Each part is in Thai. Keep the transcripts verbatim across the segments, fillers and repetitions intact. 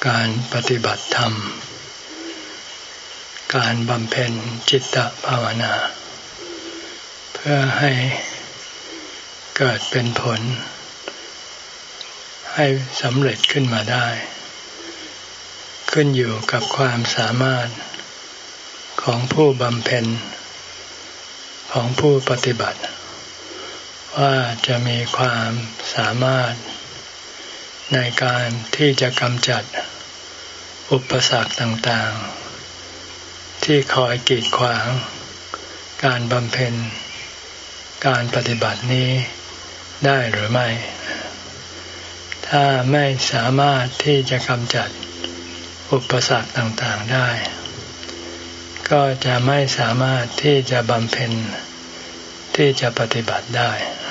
การปฏิบัติธรรมการบำเพ็ญจิตตภาวนาเพื่อให้เกิดเป็นผลให้สำเร็จขึ้นมาได้ขึ้นอยู่กับความสามารถของผู้บำเพ็ญของผู้ปฏิบัติว่าจะมีความสามารถในการที่จะกำจัดอุปสรรคต่างๆที่คอยกีดขวางการบำเพ็ญการปฏิบัตินี้ได้หรือไม่ถ้าไม่สามารถที่จะกำจัดอุปสรรคต่างๆได้ก็จะไม่สามารถที่จะบำเพ็ญที่จะปฏิบัติได้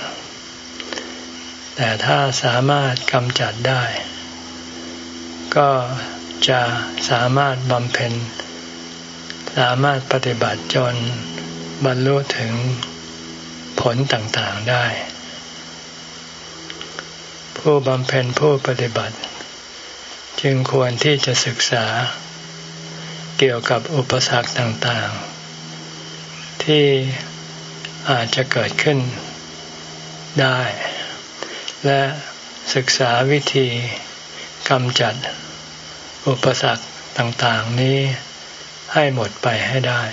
แต่ถ้าสามารถกำจัดได้ก็จะสามารถบำเพ็ญสามารถปฏิบัติจนบรรลุถึงผลต่างๆได้ผู้บำเพ็ญผู้ปฏิบัติจึงควรที่จะศึกษาเกี่ยวกับอุปสรรคต่างๆที่อาจจะเกิดขึ้นได้และศึกษาวิธีกำจัดอุปสรรคต่างๆนี้ให้หมดไปให้ได้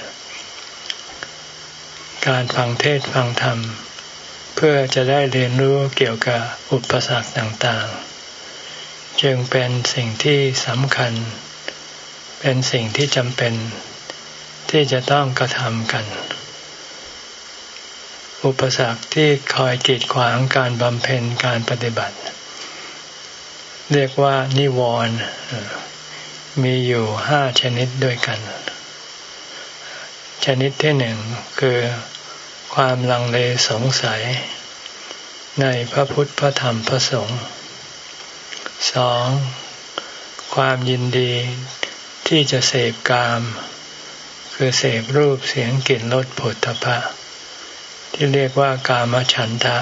การฟังเทศน์ฟังธรรมเพื่อจะได้เรียนรู้เกี่ยวกับอุปสรรคต่างๆจึงเป็นสิ่งที่สำคัญเป็นสิ่งที่จำเป็นที่จะต้องกระทำกันอุปสรรคที่คอยกีดขวางการบำเพ็ญการปฏิบัติเรียกว่านิวรณ์มีอยู่ห้าชนิดด้วยกันชนิดที่หนึ่งคือความลังเลสงสัยในพระพุทธพระธรรมพระสงฆ์สองความยินดีที่จะเสพกามคือเสพรูปเสียงกลิ่นรสโผฏฐัพพะที่เรียกว่ากามฉันทะ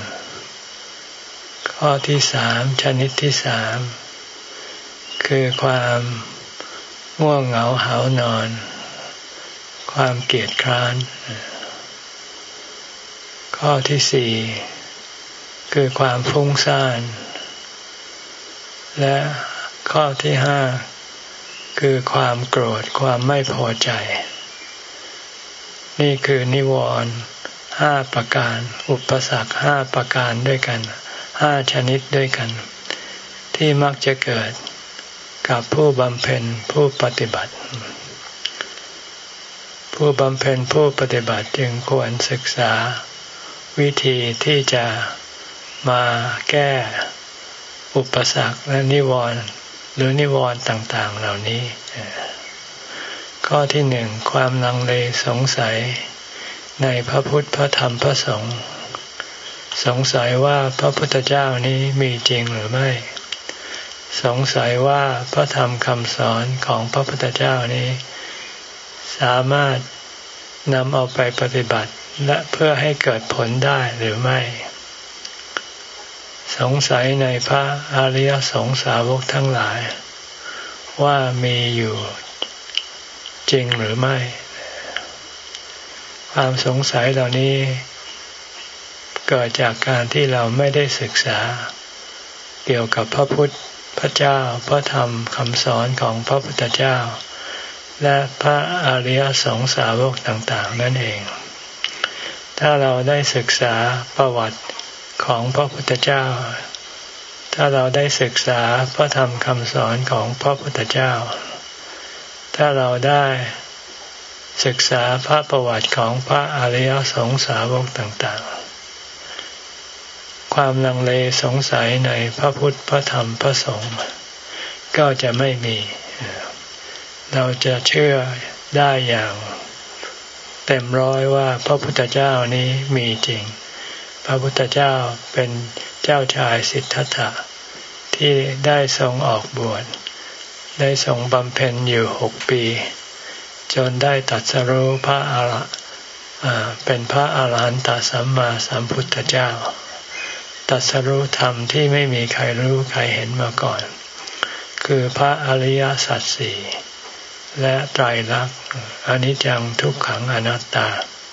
ข้อที่สามชนิดที่สามคือความง่วงเหงาหาวนอนความเกียจคร้านข้อที่สี่คือความฟุ้งซ่านและข้อที่ห้าคือความโกรธความไม่พอใจนี่คือนิวรณ์ห้าประการอุปสรรคห้าประการด้วยกันห้าชนิดด้วยกันที่มักจะเกิดกับผู้บำเพ็ญผู้ปฏิบัติผู้บำเพ็ญผู้ปฏิบัติจึงควรศึกษาวิธีที่จะมาแก้อุปสรรคและนิวรณ์หรือนิวรณ์ต่างๆเหล่านี้ข้อที่หนึ่งความลังเลสงสัยในพระพุทธพระธรรมพระสงฆ์สงสัยว่าพระพุทธเจ้านี้มีจริงหรือไม่สงสัยว่าพระธรรมคำสอนของพระพุทธเจ้านี้สามารถนำเอาไปปฏิบัติและเพื่อให้เกิดผลได้หรือไม่สงสัยในพระอริยสงสาวกทั้งหลายว่ามีอยู่จริงหรือไม่ความสงสัยเหล่านี้เกิดจากการที่เราไม่ได้ศึกษาเกี่ยวกับพระพุทธพระเจ้าพระธรรมคำสอนของพระพุทธเจ้าและพระอริยสงสาวกต่างๆนั่นเองถ้าเราได้ศึกษาประวัติของพระพุทธเจ้าถ้าเราได้ศึกษาพระธรรมคำสอนของพระพุทธเจ้าถ้าเราได้ศึกษาพระประวัติของพระอริยสงสาวกต่างๆความลังเลสงสัยในพระพุทธพระธรรมพระสงฆ์ก็จะไม่มีเราจะเชื่อได้อย่างเต็มร้อยว่าพระพุทธเจ้านี้มีจริงพระพุทธเจ้าเป็นเจ้าชายสิทธัตถะที่ได้ทรงออกบวชได้ทรงบำเพ็ญอยู่หกปีจนได้ตรัสรู้พระอรหันต์เป็นพระอรหันตสัมมาสัมพุทธเจ้าตรัสรู้ธรรมที่ไม่มีใครรู้ใครเห็นมาก่อนคือพระอริยสัจสี่และไตรลักษณ์อนิจจังทุกขังอนัตตา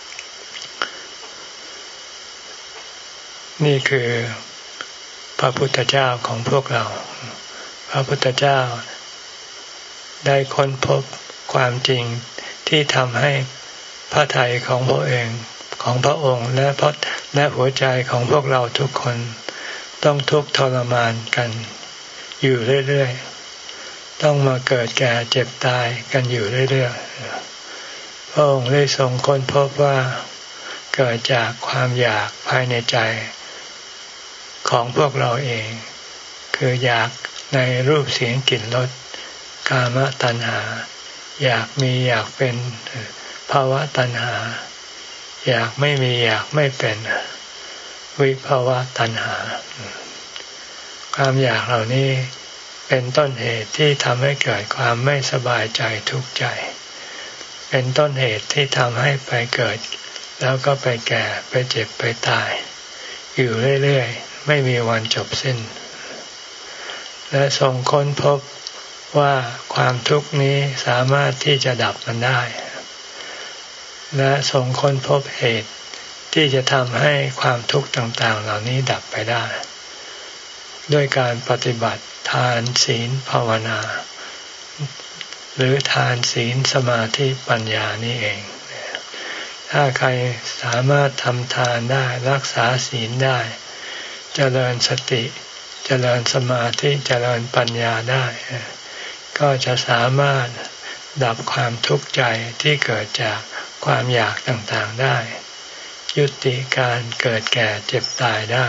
นี่คือพระพุทธเจ้าของพวกเราพระพุทธเจ้าได้ค้นพบความจริงที่ทำให้พระทัยของพระเองของพระองค์และพระและหัวใจของพวกเราทุกคนต้องทุกข์ทรมานกันอยู่เรื่อยๆต้องมาเกิดแก่เจ็บตายกันอยู่เรื่อยๆพระองค์ได้ทรงค้นพบว่าเกิดจากความอยากภายในใจของพวกเราเองคืออยากในรูปเสียงกลิ่นรสกามตัณหาอยากมีอยากเป็นภาวะตัณหาอยากไม่มีอยากไม่เป็นวิภาวะตัณหาความอยากเหล่านี้เป็นต้นเหตุที่ทำให้เกิดความไม่สบายใจทุกข์ใจเป็นต้นเหตุที่ทำให้ไปเกิดแล้วก็ไปแก่ไปเจ็บไปตายอยู่เรื่อยๆไม่มีวันจบสิ้นและทรงค้นพบว่าความทุกข์นี้สามารถที่จะดับมันได้และทรงค้นพบเหตุที่จะทำให้ความทุกข์ต่างๆเหล่านี้ดับไปได้ด้วยการปฏิบัติทานศีลภาวนาหรือทานศีลสมาธิปัญญานี่เองถ้าใครสามารถทำทานได้รักษาศีลได้เจริญสติเจริญสมาธิเจริญปัญญาได้ก็จะสามารถดับความทุกข์ใจที่เกิดจากความอยากต่างๆได้ยุติการเกิดแก่เจ็บตายได้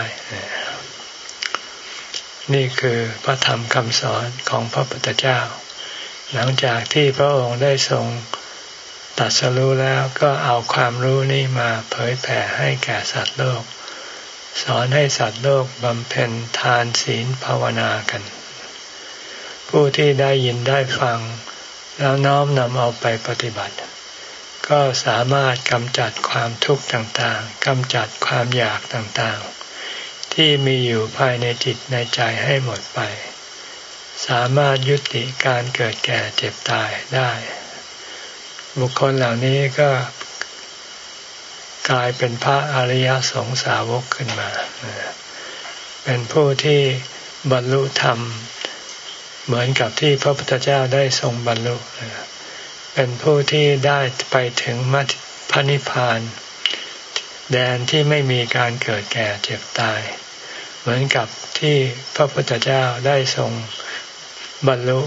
นี่คือพระธรรมคำสอนของพระพุทธเจ้าหลังจากที่พระองค์ได้ทรงตรัสรู้แล้วก็เอาความรู้นี้มาเผยแผ่ให้แก่สัตว์โลกสอนให้สัตว์โลกบำเพ็ญทานศีลภาวนากันผู้ที่ได้ยินได้ฟังแล้วน้อมนำเอาไปปฏิบัติก็สามารถกำจัดความทุกข์ต่างๆกำจัดความอยากต่างๆที่มีอยู่ภายในจิตในใจให้หมดไปสามารถยุติการเกิดแก่เจ็บตายได้บุคคลเหล่านี้ก็กลายเป็นพระอริยสงสาวกขึ้นมาเป็นผู้ที่บรรลุธรรมเหมือนกับที่พระพุทธเจ้าได้ทรงบรรลุเป็นผู้ที่ได้ไปถึงพระนิพพานแดนที่ไม่มีการเกิดแก่เจ็บตายเหมือนกับที่พระพุทธเจ้าได้ทรงบรรลุ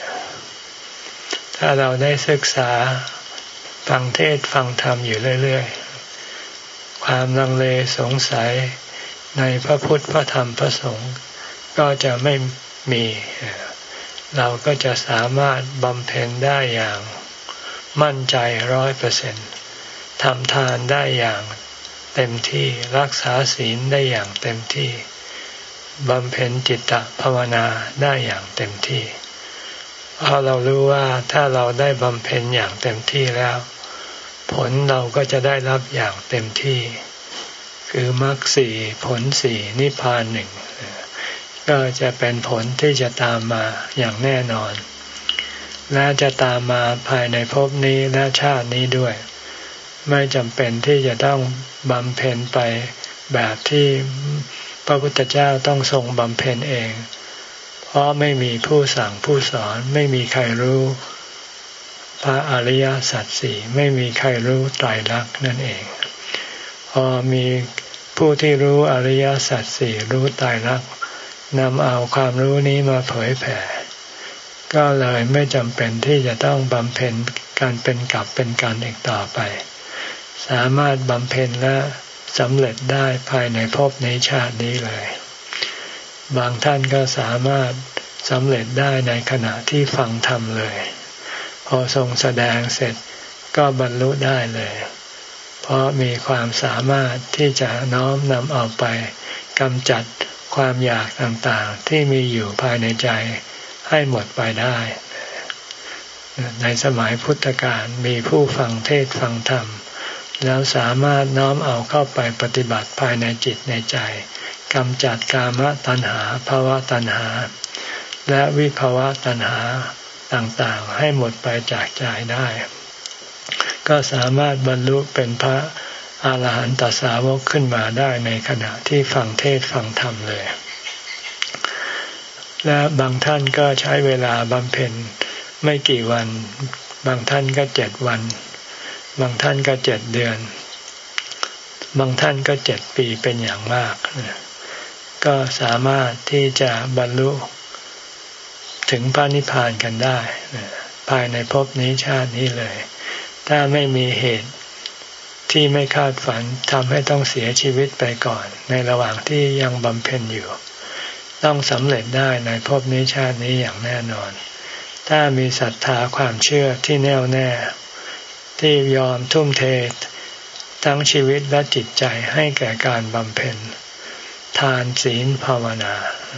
ถ้าเราได้ศึกษาฟังเทศน์ฟังธรรมอยู่เรื่อยๆความลังเลสงสัยในพระพุทธพระธรรมพระสงฆ์ก็จะไม่มีเราก็จะสามารถบำเพ็ญได้อย่างมั่นใจร้อยเปอร์เซ็นต์ทำทานได้อย่างเต็มที่รักษาศีลได้อย่างเต็มที่บำเพ็ญจิตตภาวนาได้อย่างเต็มที่เพราะเรารู้ว่าถ้าเราได้บำเพ็ญอย่างเต็มที่แล้วผลเราก็จะได้รับอย่างเต็มที่คือมรรคสี่ผลสี่นิพพานหนึ่งก็จะเป็นผลที่จะตามมาอย่างแน่นอนและจะตามมาภายในภพนี้และชาตินี้ด้วยไม่จำเป็นที่จะต้องบำเพ็ญไปแบบที่พระพุทธเจ้าต้องทรงบำเพ็ญเองเพราะไม่มีผู้สั่งผู้สอนไม่มีใครรู้พระอริยสัจสี่ไม่มีใครรู้ไตรลักษณ์นั่นเองพอมีผู้ที่รู้อริยสัจสี่รู้ไตรลักษณ์นำเอาความรู้นี้มาเผยแผ่ก็เลยไม่จำเป็นที่จะต้องบำเพ็ญการเป็นกลับเป็นการอีกต่อไปสามารถบำเพ็ญและสำเร็จได้ภายในภพในชาตินี้เลยบางท่านก็สามารถสำเร็จได้ในขณะที่ฟังธรรมเลยพอทรงแสดงเสร็จก็บรรลุได้เลยเพราะมีความสามารถที่จะน้อมนำเอาไปกำจัดความอยากต่างๆที่มีอยู่ภายในใจให้หมดไปได้ในสมัยพุทธกาลมีผู้ฟังเทศน์ฟังธรรมแล้วสามารถน้อมเอาเข้าไปปฏิบัติภายในจิตในใจกำจัดกามตัณหาภวตัณหาและวิภาวะตัณหาต่างๆให้หมดไปจากใจได้ก็สามารถบรรลุเป็นพระอาหารหันตสาวกขึ้นมาได้ในขณะที่ฟังเทศน์ฟังธรรมเลยและบางท่านก็ใช้เวลาบำเพ็ญไม่กี่วันบางท่านก็เจ็ดวันบางท่านก็เจ็ดเดือนบางท่านก็เจ็ดปีเป็นอย่างมากก็สามารถที่จะบรรลุถึงพระนิพพานกันได้ภายในภพนี้ชาตินี้เลยถ้าไม่มีเหตุที่ไม่คาดฝันทำให้ต้องเสียชีวิตไปก่อนในระหว่างที่ยังบำเพ็ญอยู่ต้องสำเร็จได้ในภพนี้ชาตินี้อย่างแน่นอนถ้ามีศรัทธาความเชื่อที่แน่วแน่ที่ยอมทุ่มเททั้งชีวิตและจิตใจให้แก่การบำเพ็ญทานศีลภาวนา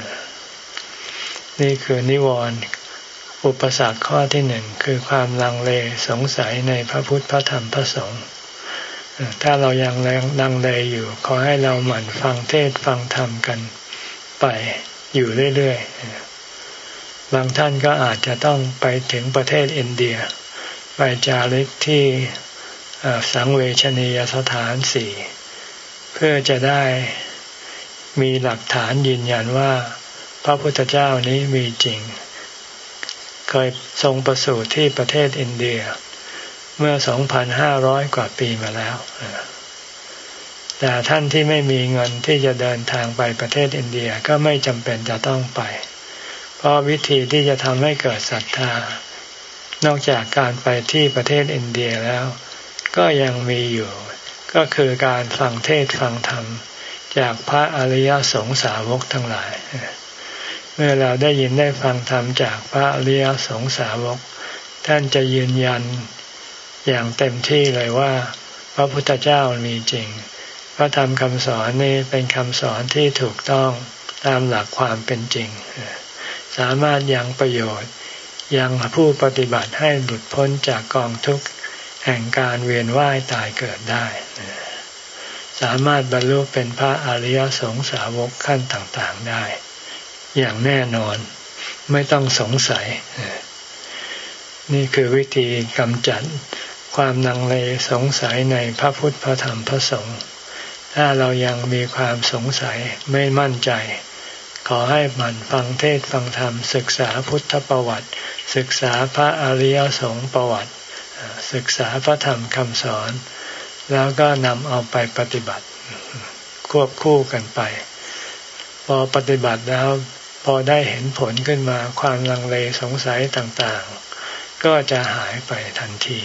นี่คือนิวรณ์อุปสรรคข้อที่หนึ่งคือความลังเลสงสัยในพระพุทธพระธรรมพระสงฆ์ถ้าเรายังลังเลอยู่ขอให้เราหมั่นฟังเทศน์ฟังธรรมกันไปอยู่เรื่อยๆบางท่านก็อาจจะต้องไปถึงประเทศอินเดียไปจาริกที่สังเวชนียสถานสี่เพื่อจะได้มีหลักฐานยืนยันว่าพระพุทธเจ้านี้มีจริงเคยทรงประสูติที่ประเทศอินเดียเมื่อ สองพันห้าร้อย กว่าปีมาแล้วแต่ท่านที่ไม่มีเงินที่จะเดินทางไปประเทศอินเดียก็ไม่จำเป็นจะต้องไปเพราะวิธีที่จะทำให้เกิดศรัทธานอกจากการไปที่ประเทศอินเดียแล้วก็ยังมีอยู่ก็คือการฟังเทศน์ฟังธรรมจากพระอริยสงสาวกทั้งหลายเมื่อเราได้ยินได้ฟังธรรมจากพระอริยสงสาวกท่านจะยืนยันอย่างเต็มที่เลยว่าพระพุทธเจ้ามีจริงพระธรรมคำสอนนี้เป็นคำสอนที่ถูกต้องตามหลักความเป็นจริงสามารถยังประโยชน์ยังผู้ปฏิบัติให้หลุดพ้นจากกองทุกข์แห่งการเวียนว่ายตายเกิดได้สามารถบรรลุเป็นพระอริยสงสาวกขั้นต่างๆได้อย่างแน่นอนไม่ต้องสงสัยนี่คือวิธีกำจัดความลังเลสงสัยในพระพุทธพระธรรมพระสงฆ์ถ้าเรายังมีความสงสัยไม่มั่นใจขอให้หมั่นฟังเทศน์ฟังธรรมศึกษาพุทธประวัติศึกษาพระอริยสงฆ์ประวัติศึกษาพระธรรมคำสอนแล้วก็นำเอาไปปฏิบัติควบคู่กันไปพอปฏิบัติแล้วพอได้เห็นผลขึ้นมาความลังเลสงสัยต่างๆก็จะหายไปทันที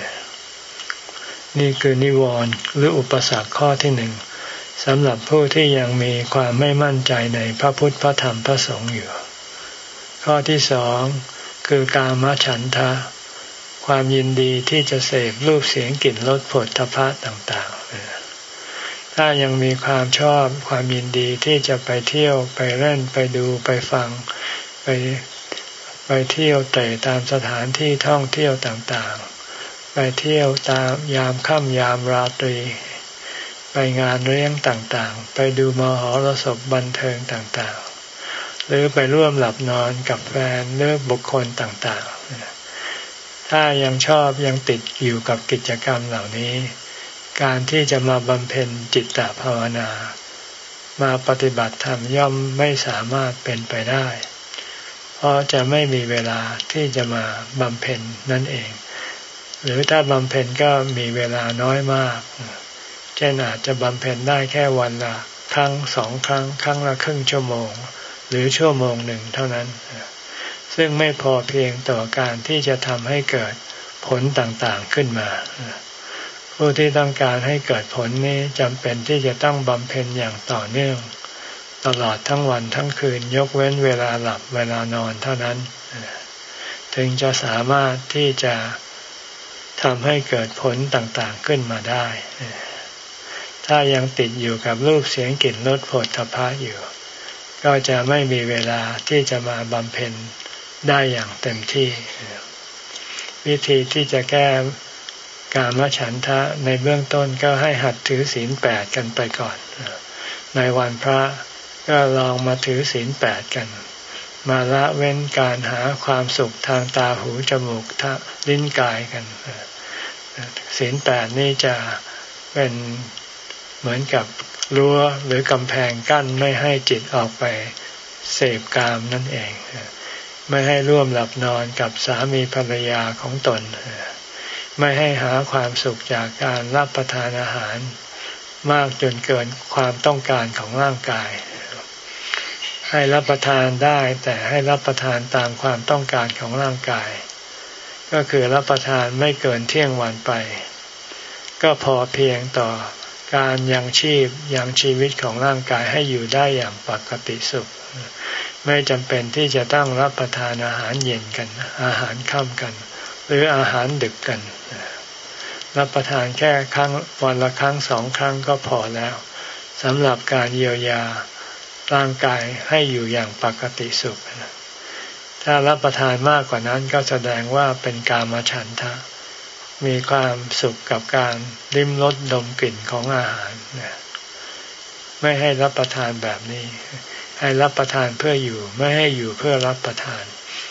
นี่คือนิวรณ์หรืออุปสรรคข้อที่หนึ่งสำหรับผู้ที่ยังมีความไม่มั่นใจในพระพุทธพระธรรมพระสงฆ์อยู่ข้อที่สองคือกามฉันทะความยินดีที่จะเสพรูปเสียงกลิ่นรสโผฏฐัพพะต่างๆถ้ายังมีความชอบความยินดีที่จะไปเที่ยวไปเล่นไปดูไปฟังไปไปเที่ยวเตะตามสถานที่ท่องเที่ยวต่างๆไปเที่ยวตามยามค่ำยามราตรีไปงานเลี้ยงต่างๆไปดูมหรสพบันเทิงต่างๆหรือไปร่วมหลับนอนกับแฟนหรือบุคคลต่างๆถ้ายังชอบยังติดอยู่กับกิจกรรมเหล่านี้การที่จะมาบำเพ็ญจิตตภาวนามาปฏิบัติธรรมย่อมไม่สามารถเป็นไปได้เพราะจะไม่มีเวลาที่จะมาบำเพ็ญนั่นเองหรือถ้าบำเพ็ญก็มีเวลาน้อยมากเช่นอาจจะบำเพ็ญได้แค่วันละครั้งสองครั้งครั้งละครึ่งชั่วโมงหรือชั่วโมงหนึ่งเท่านั้นซึ่งไม่พอเพียงต่อการที่จะทำให้เกิดผลต่างๆขึ้นมาผู้ที่ต้องการให้เกิดผลนี้จำเป็นที่จะต้องบำเพ็ญอย่างต่อเนื่องตลอดทั้งวันทั้งคืนยกเว้นเวลาหลับเวลานอนเท่านั้นถึงจะสามารถที่จะทำให้เกิดผลต่างๆขึ้นมาได้ถ้ายังติดอยู่กับรูปเสียงกลิ่นรสโผฏฐัพพะอยู่ก็จะไม่มีเวลาที่จะมาบำเพ็ญได้อย่างเต็มที่วิธีที่จะแก้กามฉันทะในเบื้องต้นก็ให้หัดถือศีลแปดกันไปก่อนในวันพระก็ลองมาถือศีลแปดกันมาละเว้นการหาความสุขทางตาหูจมูกลิ้นกายกันศีลแปดนี่จะเป็นเหมือนกับรั้วหรือกำแพงกั้นไม่ให้จิตออกไปเสพกามนั่นเองไม่ให้ร่วมหลับนอนกับสามีภรรยาของตนไม่ให้หาความสุขจากการรับประทานอาหารมากจนเกินความต้องการของร่างกายให้รับประทานได้แต่ให้รับประทานตามความต้องการของร่างกายก็คือรับประทานไม่เกินเที่ยงวันไปก็พอเพียงต่อการยังชีพยังชีวิตของร่างกายให้อยู่ได้อย่างปกติสุขไม่จำเป็นที่จะต้องรับประทานอาหารเย็นกันอาหารค่ำกันหรืออาหารดึกกันรับประทานแค่ครั้งวันละครั้งสองครั้งก็พอแล้วสำหรับการเยียวยาร่างกายให้อยู่อย่างปกติสุขถ้ารับประทานมากกว่านั้นก็แสดงว่าเป็นกามฉันทะมีความสุขกับการลิ้มรสดมกลิ่นของอาหารไม่ให้รับประทานแบบนี้ให้รับประทานเพื่ออยู่ไม่ให้อยู่เพื่อรับประทาน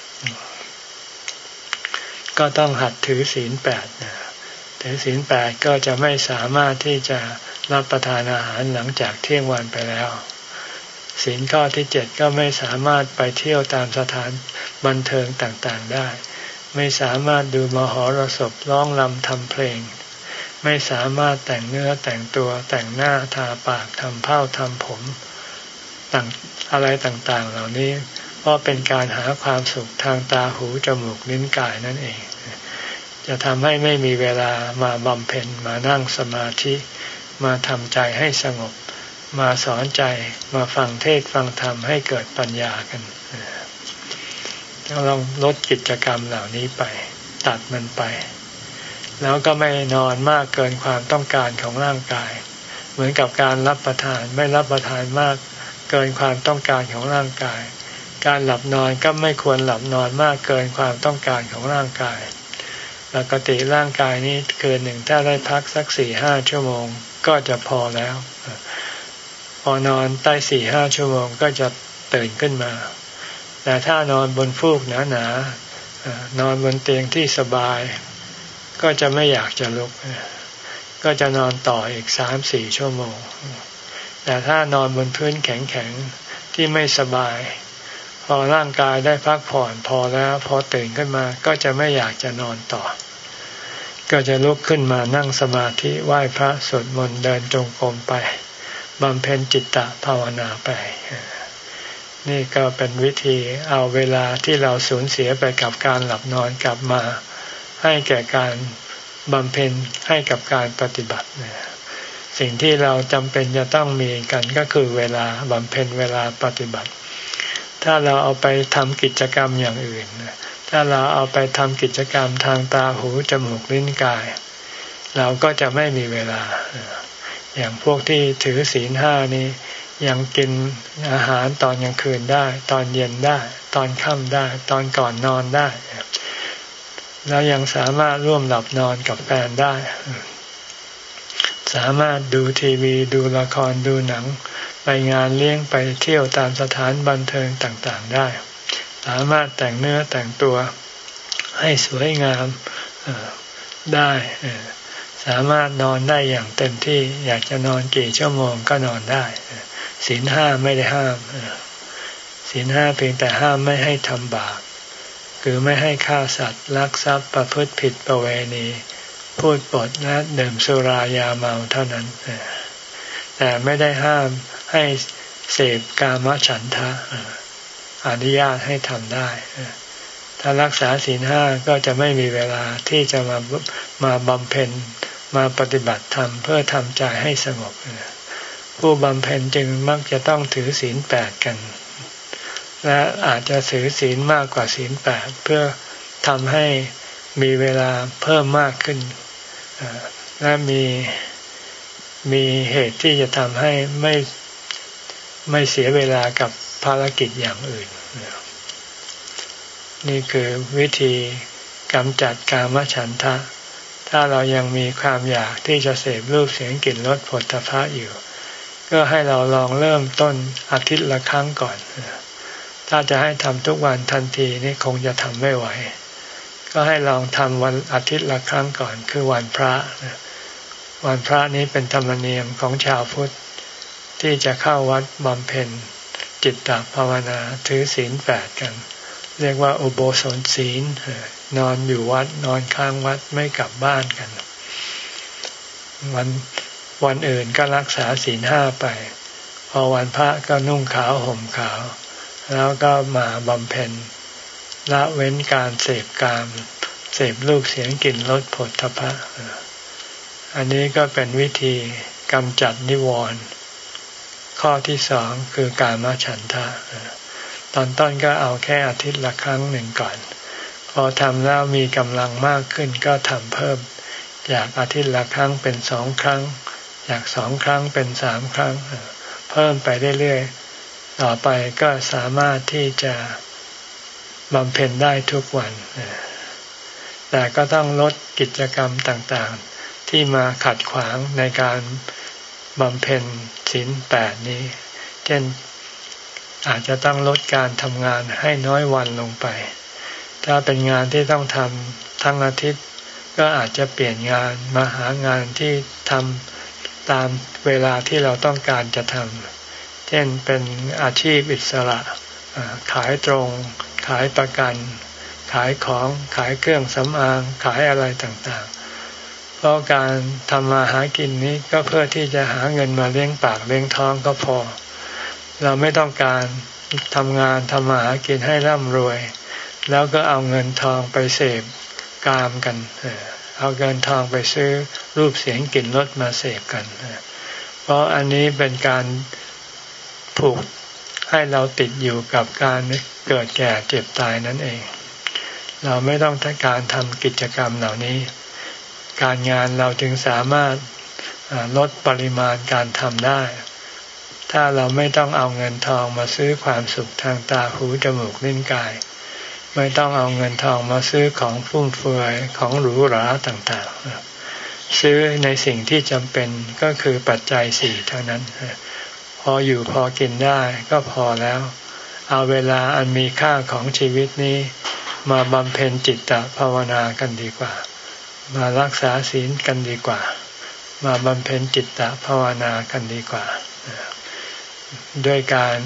ก็ต้องหัดถือศีลแปดถือศีลแปดก็จะไม่สามารถที่จะรับประทานอาหารหลังจากเที่ยงวันไปแล้วศีลข้อที่เจ็ดก็ไม่สามารถไปเที่ยวตามสถานบันเทิงต่างๆได้ไม่สามารถดูมหรสพร้องรำทำเพลงไม่สามารถแต่งเนื้อแต่งตัวแต่งหน้าทาปากทำเผ้าทำผมต่างอะไรต่างๆเหล่านี้เพราะเป็นการหาความสุขทางตาหูจมูกลิ้นกายนั่นเองจะทำให้ไม่มีเวลามาบำเพ็ญมานั่งสมาธิมาทำใจให้สงบมาสอนใจมาฟังเทศน์ฟังธรรมให้เกิดปัญญากันเราลองลดกิจกรรมเหล่านี้ไปตัดมันไปแล้วก็ไม่นอนมากเกินความต้องการของร่างกายเหมือนกับการรับประทานไม่รับประทานมากเกินความต้องการของร่างกายการหลับนอนก็ไม่ควรหลับนอนมากเกินความต้องการของร่างกายปกติร่างกายนี้คืนหนึ่งถ้าได้พักสักสี่ห้าชั่วโมงก็จะพอแล้วพอนอนใต้สี่ห้าชั่วโมงก็จะตื่นขึ้นมาแต่ถ้านอนบนฟูกหนาๆนอนบนเตียงที่สบายก็จะไม่อยากจะลุกก็จะนอนต่ออีกสามสี่ชั่วโมงแต่ถ้านอนบนพื้นแข็งๆที่ไม่สบายพอร่างกายได้พักผ่อนพอแล้วพอตื่นขึ้นมาก็จะไม่อยากจะนอนต่อก็จะลุกขึ้นมานั่งสมาธิไหว้พระสวดมนต์เดินจงกรมไปบำเพ็ญจิตตภาวนาไปนี่ก็เป็นวิธีเอาเวลาที่เราสูญเสียไปกับการหลับนอนกลับมาให้แก่การบำเพ็ญให้กับการปฏิบัติสิ่งที่เราจำเป็นจะต้องมีกันก็คือเวลาบำเพ็ญเวลาปฏิบัติถ้าเราเอาไปทำกิจกรรมอย่างอื่นถ้าเราเอาไปทำกิจกรรมทางตาหูจมูกลิ้นกายเราก็จะไม่มีเวลาอย่างพวกที่ถือศีลห้านี้ยังกินอาหารตอนกลางคืนได้ตอนเย็นได้ตอนค่ำได้ตอนก่อนนอนได้แล้วยังสามารถร่วมหลับนอนกับแฟนได้สามารถดูทีวีดูละครดูหนังไปงานเลี้ยงไปเที่ยวตามสถานบันเทิงต่างๆได้สามารถแต่งเนื้อแต่งตัวให้สวยงามได้สามารถนอนได้อย่างเต็มที่อยากจะนอนกี่ชั่วโมงก็นอนได้ศีลห้าไม่ได้ห้ามศีลห้าเพียงแต่ห้ามไม่ให้ทำบาปคือไม่ให้ฆ่าสัตว์ลักทรัพย์ประพฤติผิดประเวณีพูดปดและดื่มสุรายาเมาเท่านั้นแต่ไม่ได้ห้ามให้เสพกามฉันทะอนุญาตให้ทำได้ถ้ารักษาศีลห้าก็จะไม่มีเวลาที่จะมามาบำเพ็ญมาปฏิบัติธรรมเพื่อทำใจให้สงบผู้บำเพ็ญจึงมักจะต้องถือศีลแปดกันและอาจจะถือศีลมากกว่าศีลแปดเพื่อทำให้มีเวลาเพิ่มมากขึ้นและมีมีเหตุที่จะทำให้ไม่ไม่เสียเวลากับภารกิจอย่างอื่นนี่คือวิธีกำจัดกามฉันทะถ้าเรายังมีความอยากที่จะเสพรูปเสียงกลิ่นรสผลตภะอยู่ก็ให้เราลองเริ่มต้นอาทิตย์ละครั้งก่อนถ้าจะให้ทำทุกวันทันทีนี่คงจะทำไม่ไหวก็ให้ลองทำวันอาทิตย์ละครั้งก่อนคือวันพระวันพระนี้เป็นธรรมเนียมของชาวพุทธที่จะเข้าวัดบำเพ็ญจิตตภาวนาถือศีลแปดกันเรียกว่าอุโบสถศีลนอนอยู่วัดนอนค้างวัดไม่กลับบ้านกันวันวันอื่นก็รักษาศีลห้าไปพอวันพระก็นุ่งขาวห่มขาวแล้วก็มาบำเพ็ญละเว้นการเสพกามเสพรูปเสียงกลิ่นรสผลทพะอันนี้ก็เป็นวิธีกำจัดนิวรณ์ข้อที่สองคือกามฉันทะตอนต้นก็เอาแค่อาทิตย์ละครั้งหนึ่งก่อนพอทำแล้วมีกำลังมากขึ้นก็ทำเพิ่มจากอาทิตย์ละครั้งเป็นสองครั้งจากสองครั้งเป็นสามครั้งเพิ่มไปเรื่อยๆต่อไปก็สามารถที่จะบำเพ็ญได้ทุกวันแต่ก็ต้องลดกิจกรรมต่างๆที่มาขัดขวางในการบำเพ็ญศีลแปดนี้เช่นอาจจะต้องลดการทำงานให้น้อยวันลงไปถ้าเป็นงานที่ต้องทำทั้งอาทิตย์ก็อาจจะเปลี่ยนงานมาหางานที่ทำตามเวลาที่เราต้องการจะทำเช่นเป็นอาชีพอิสระขายตรงขายประกันขายของขายเครื่องสำอางขายอะไรต่างๆเพราะการทำมาหากินนี้ก็เพื่อที่จะหาเงินมาเลี้ยงปากเลี้ยงท้องก็พอเราไม่ต้องการทำงานทำมาหากินให้ร่ำรวยแล้วก็เอาเงินทองไปเสพกามกันเอาเงินทองไปซื้อรูปเสียงกลิ่นรสมาเสพกันเพราะอันนี้เป็นการผูกให้เราติดอยู่กับการเกิดแก่เจ็บตายนั่นเองเราไม่ต้องการทำกิจกรรมเหล่านี้การงานเราจึงสามารถลดปริมาณการทำได้ถ้าเราไม่ต้องเอาเงินทองมาซื้อความสุขทางตาหูจมูกลิ้นกายไม่ต้องเอาเงินทองมาซื้อของฟุ่มเฟือยของหรูหราต่างๆซื้อในสิ่งที่จำเป็นก็คือปัจจัยสี่เท่านั้นพออยู่พอกินได้ก็พอแล้วเอาเวลาอันมีค่าของชีวิตนี้มาบำเพ็ญจิตตภาวนากันดีกว่ามารักษาศีลกันดีกว่ามาบำเพ็ญจิตตภาวนากันดีกว่าด้วยการ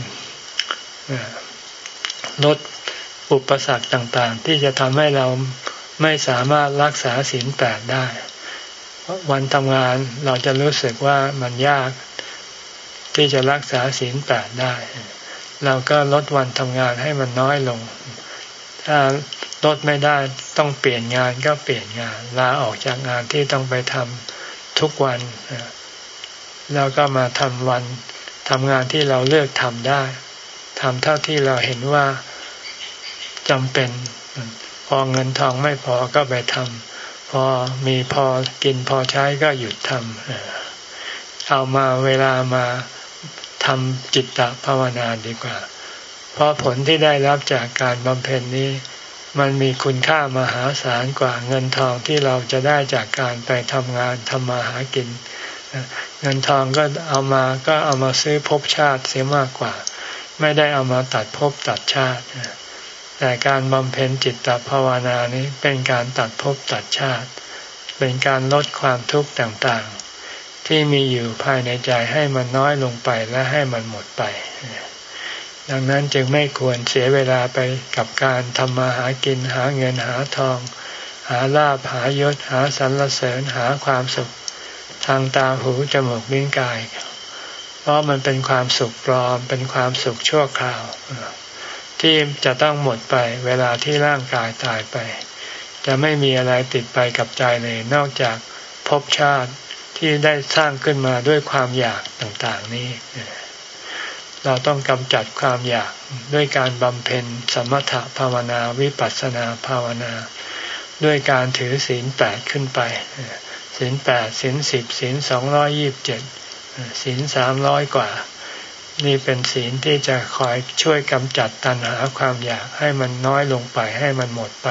ลดอุปสรรคต่างๆที่จะทำให้เราไม่สามารถรักษาศีลแปดได้วันทำงานเราจะรู้สึกว่ามันยากที่จะรักษาศีลแปดได้เราก็ลดวันทำงานให้มันน้อยลงถ้าลดไม่ได้ต้องเปลี่ยนงานก็เปลี่ยนงานลาออกจากงานที่ต้องไปทำทุกวันแล้วก็มาทำวันทำงานที่เราเลือกทำได้ทำเท่าที่เราเห็นว่าจำเป็นพอเงินทองไม่พอก็ไปทำพอมีพอกินพอใช้ก็หยุดทำเอามาเวลามาทำจิตตภาวนาดีกว่าเพราะผลที่ได้รับจากการบำเพ็ญนี้มันมีคุณค่ามหาศาลกว่าเงินทองที่เราจะได้จากการไปทำงานทำมาหากินเงินทองก็เอามาก็เอามาซื้อภพชาติเสียมากกว่าไม่ได้เอามาตัดภพตัดชาติแต่การบำเพ็ญจิตตภาวนานี้เป็นการตัดภพตัดชาติเป็นการลดความทุกข์ต่างๆที่มีอยู่ภายในใจให้มันน้อยลงไปและให้มันหมดไปดังนั้นจึงไม่ควรเสียเวลาไปกับการทำมาหากินหาเงินหาทองหาลาภหายศหาสรรเสริญหาความสุขทางตาหูจมูกลิ้นกายเพราะมันเป็นความสุขปลอมเป็นความสุขชั่วคราวที่จะต้องหมดไปเวลาที่ร่างกายตายไปจะไม่มีอะไรติดไปกับใจเลยนอกจากภพชาติที่ได้สร้างขึ้นมาด้วยความอยากต่างๆนี้เราต้องกำจัดความอยากด้วยการบำเพ็ญสมถภาวนาวิปัสสนาภาวนาด้วยการถือศีลแปดขึ้นไปศีลแปดศีลสิบศีลสองร้อยยี่สิบเจ็ดศีลสามร้อยกว่านี่เป็นศีลที่จะคอยช่วยกำจัดตัณหาความอยากให้มันน้อยลงไปให้มันหมดไป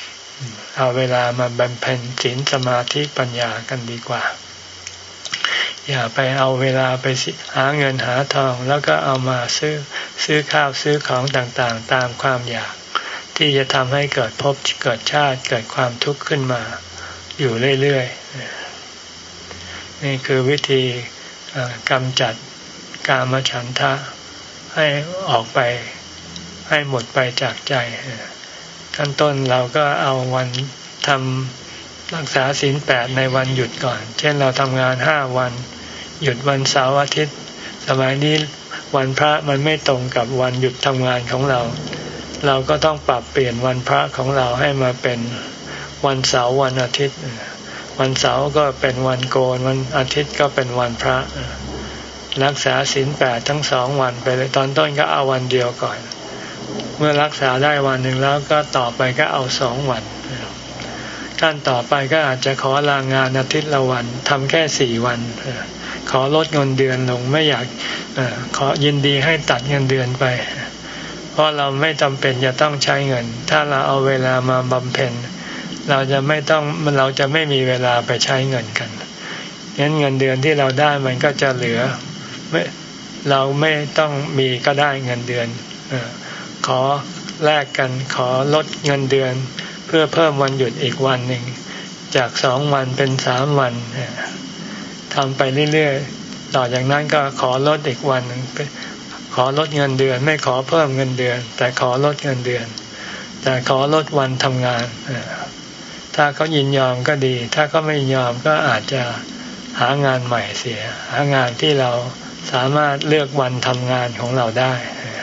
เอาเวลามาบำเพ็ญศีลสมาธิปัญญากันดีกว่าอย่าไปเอาเวลาไปหาเงินหาทองแล้วก็เอามาซื้อซื้อข้าวซื้อของต่างๆตามความอยากที่จะทำให้เกิดภพเกิดชาติเกิดความทุกข์ขึ้นมาอยู่เรื่อยๆนี่คือวิธีกำจัดกามฉันทะให้ออกไปให้หมดไปจากใจขั้นต้นเราก็เอาวันทำรักษาศีลแปดในวันหยุดก่อนเช่นเราทำงานห้าวันหยุดวันเสาร์อาทิตย์สมัยนี้วันพระมันไม่ตรงกับวันหยุดทำงานของเราเราก็ต้องปรับเปลี่ยนวันพระของเราให้มาเป็นวันเสาร์วันอาทิตย์วันเสาร์ก็เป็นวันโกนวันอาทิตย์ก็เป็นวันพระรักษาศีลแปดทั้งสองวันไปเลยตอนต้นก็เอาวันเดียวก่อนเมื่อรักษาได้วันหนึ่งแล้วก็ต่อไปก็เอาสองวันขั้นต่อไปก็อาจจะขอลางานอาทิตย์ละวันทำแค่สี่วันขอลดเงินเดือนลงไม่อยากขอยินดีให้ตัดเงินเดือนไปเพราะเราไม่จำเป็นจะต้องใช้เงินถ้าเราเอาเวลามาบำเพ็ญเราจะไม่ต้องเราจะไม่มีเวลาไปใช้เงินกันงั้นเงินเดือนที่เราได้มันก็จะเหลือไม่เราไม่ต้องมีก็ได้เงินเดือนขอแลกกันขอลดเงินเดือนเพื่อเพิ่มวันหยุดอีกวันหนึ่งจากสองวันเป็นสามวันทำไปเรื่อยๆต่อจากนั้นก็ขอลดอีกวันหนึ่งขอลดเงินเดือนไม่ขอเพิ่มเงินเดือนแต่ขอลดเงินเดือนแต่ขอลดวันทำงานถ้าเขายินยอมก็ดีถ้าเขาไม่ยอมก็อาจจะหางานใหม่เสียหางานที่เราสามารถเลือกวันทำงานของเราได้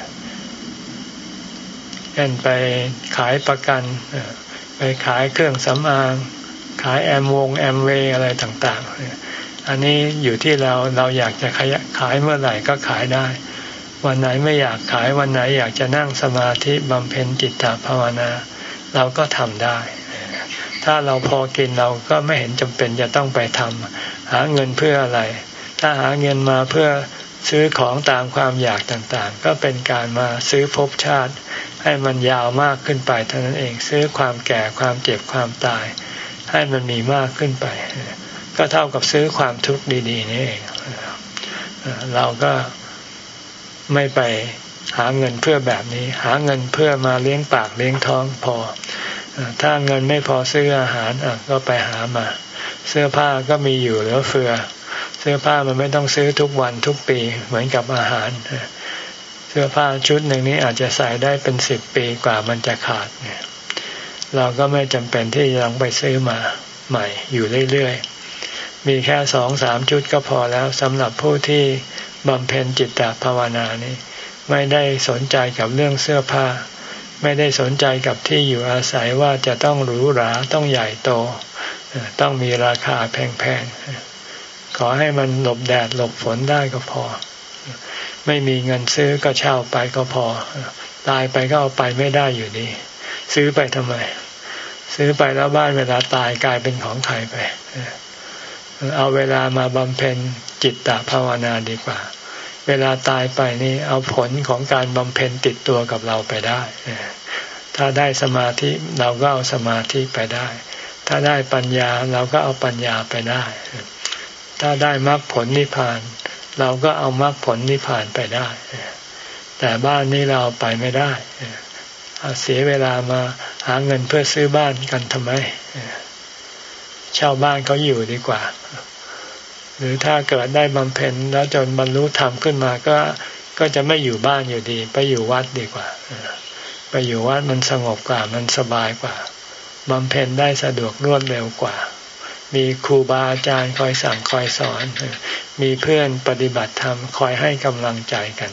เช่นไปขายประกันไปขายเครื่องสำอางขายแอมวงแอมเวย์อะไรต่างๆอันนี้อยู่ที่เราเราอยากจะขายเมื่อไหร่ก็ขายได้วันไหนไม่อยากขายวันไหนอยากจะนั่งสมาธิบำเพ็ญจิตตภาวนาเราก็ทำได้ถ้าเราพอกินเราก็ไม่เห็นจำเป็นจะต้องไปทำหาเงินเพื่ออะไรถ้าหาเงินมาเพื่อซื้อของตามความอยากต่างๆก็เป็นการมาซื้อภพชาติให้มันยาวมากขึ้นไปเท่านั้นเองซื้อความแก่ความเจ็บความตายให้มันมีมากขึ้นไปก็เท่ากับซื้อความทุกข์ดีๆนี่เองเราก็ไม่ไปหาเงินเพื่อแบบนี้หาเงินเพื่อมาเลี้ยงปากเลี้ยงท้องพอถ้าเงินไม่พอซื้ออาหารก็ไปหามาเสื้อผ้าก็มีอยู่เหลือเฟือเสื้อผ้ามันไม่ต้องซื้อทุกวันทุกปีเหมือนกับอาหารเสื้อผ้าชุดหนึ่งนี้อาจจะใส่ได้เป็นสิบปีกว่ามันจะขาดเนี่ยเราก็ไม่จำเป็นที่จะต้องไปซื้อมาใหม่อยู่เรื่อยๆมีแค่สองสามชุดก็พอแล้วสำหรับผู้ที่บำเพ็ญจิตตภาวนานี้ไม่ได้สนใจกับเรื่องเสื้อผ้าไม่ได้สนใจกับที่อยู่อาศัยว่าจะต้องหรูหราต้องใหญ่โตต้องมีราคาแพงๆขอให้มันหลบแดดหลบฝนได้ก็พอไม่มีเงินซื้อก็เช่าไปก็พอตายไปก็เอาไปไม่ได้อยู่ดีซื้อไปทำไมซื้อไปแล้วบ้านเวลาตายกลายเป็นของใครไปเอาเวลามาบำเพ็ญจิตตภาวนาดีกว่าเวลาตายไปนี่เอาผลของการบำเพ็ญติดตัวกับเราไปได้ถ้าได้สมาธิเราก็เอาสมาธิไปได้ถ้าได้ปัญญาเราก็เอาปัญญาไปได้ถ้าได้มรรคผลนิพพานเราก็เอามรรคผลนิพพานไปได้แต่บ้านนี้เราไปไม่ได้เสียเวลามาหาเงินเพื่อซื้อบ้านกันทำไมเช่าบ้านเขาอยู่ดีกว่าหรือถ้าเกิดได้บำเพ็ญแล้วจนบรรลุธรรมขึ้นมาก็ก็จะไม่อยู่บ้านอยู่ดีไปอยู่วัดดีกว่าไปอยู่วัดมันสงบกว่ามันสบายกว่าบำเพ็ญได้สะดวกรวดเร็วกว่ามีครูบาอาจารย์คอยสั่งคอยสอนมีเพื่อนปฏิบัติธรรมคอยให้กำลังใจกัน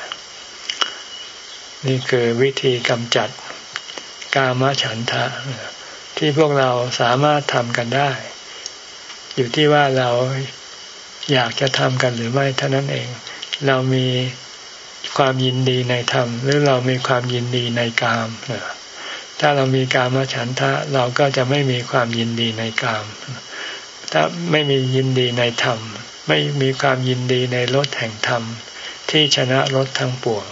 นี่คือวิธีกำจัดกามฉันทะที่พวกเราสามารถทำกันได้อยู่ที่ว่าเราอยากจะทำกันหรือไม่เท่านั้นเองเรามีความยินดีในธรรมหรือเรามีความยินดีในกามถ้าเรามีกามฉันทะเราก็จะไม่มีความยินดีในกามถ้าไม่มียินดีในธรรมไม่มีความยินดีในรสแห่งธรรมที่ชนะรสทั้งปวง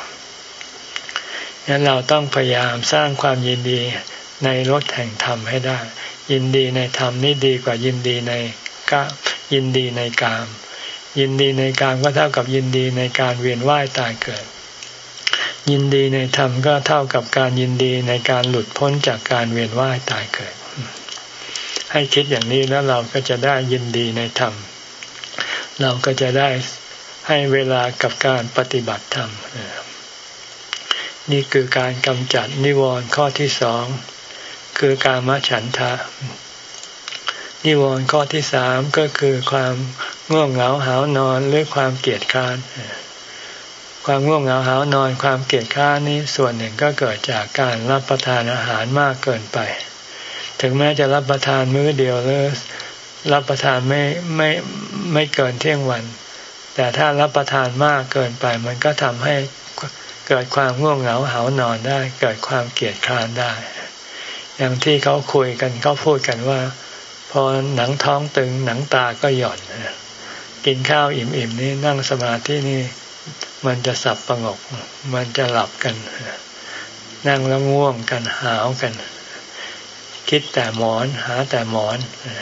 งั้นเราต้องพยายามสร้างความยินดีในรสแห่งธรรมให้ได้ยินดีในธรรมนี่ดีกว่ายินดีในกายินดีในกาม ยินดีในกามก็เท่ากับยินดีในการเวียนว่ายตายเกิดยินดีในธรรมก็เท่ากับการยินดีในการหลุดพ้นจากการเวียนว่ายตายเกิดให้คิดอย่างนี้แล้วเราก็จะได้ยินดีในธรรมเราก็จะได้ให้เวลากับการปฏิบัติธรรมนี่คือการกำจัดนิวรณ์ข้อที่สองคือกามฉันทะนิวรณ์ข้อที่สามก็คือความง่วงเหงาหาวนอนหรือความเกียจคร้านความง่วงเหงาหาวนอนความเกียจคร้านนี้ส่วนหนึ่งก็เกิดจากการรับประทานอาหารมากเกินไปถึงแม้จะรับประทานมื้อเดียวหรือรับประทานไม่ไม่ไม่เกินเที่ยงวันแต่ถ้ารับประทานมากเกินไปมันก็ทำให้เกิดความง่วงเหงาหาวนอนได้เกิดความเกียจคร้านได้อย่างที่เขาคุยกันเขาพูดกันว่าพอหนังท้องตึงหนังตาก็หย่อนกินข้าวอิ่มๆนี่นั่งสมาธินี่มันจะสับประงกมันจะหลับกันนั่งแล้วง่วงกันหาวกันคิดแต่หมอนหาแต่หมอน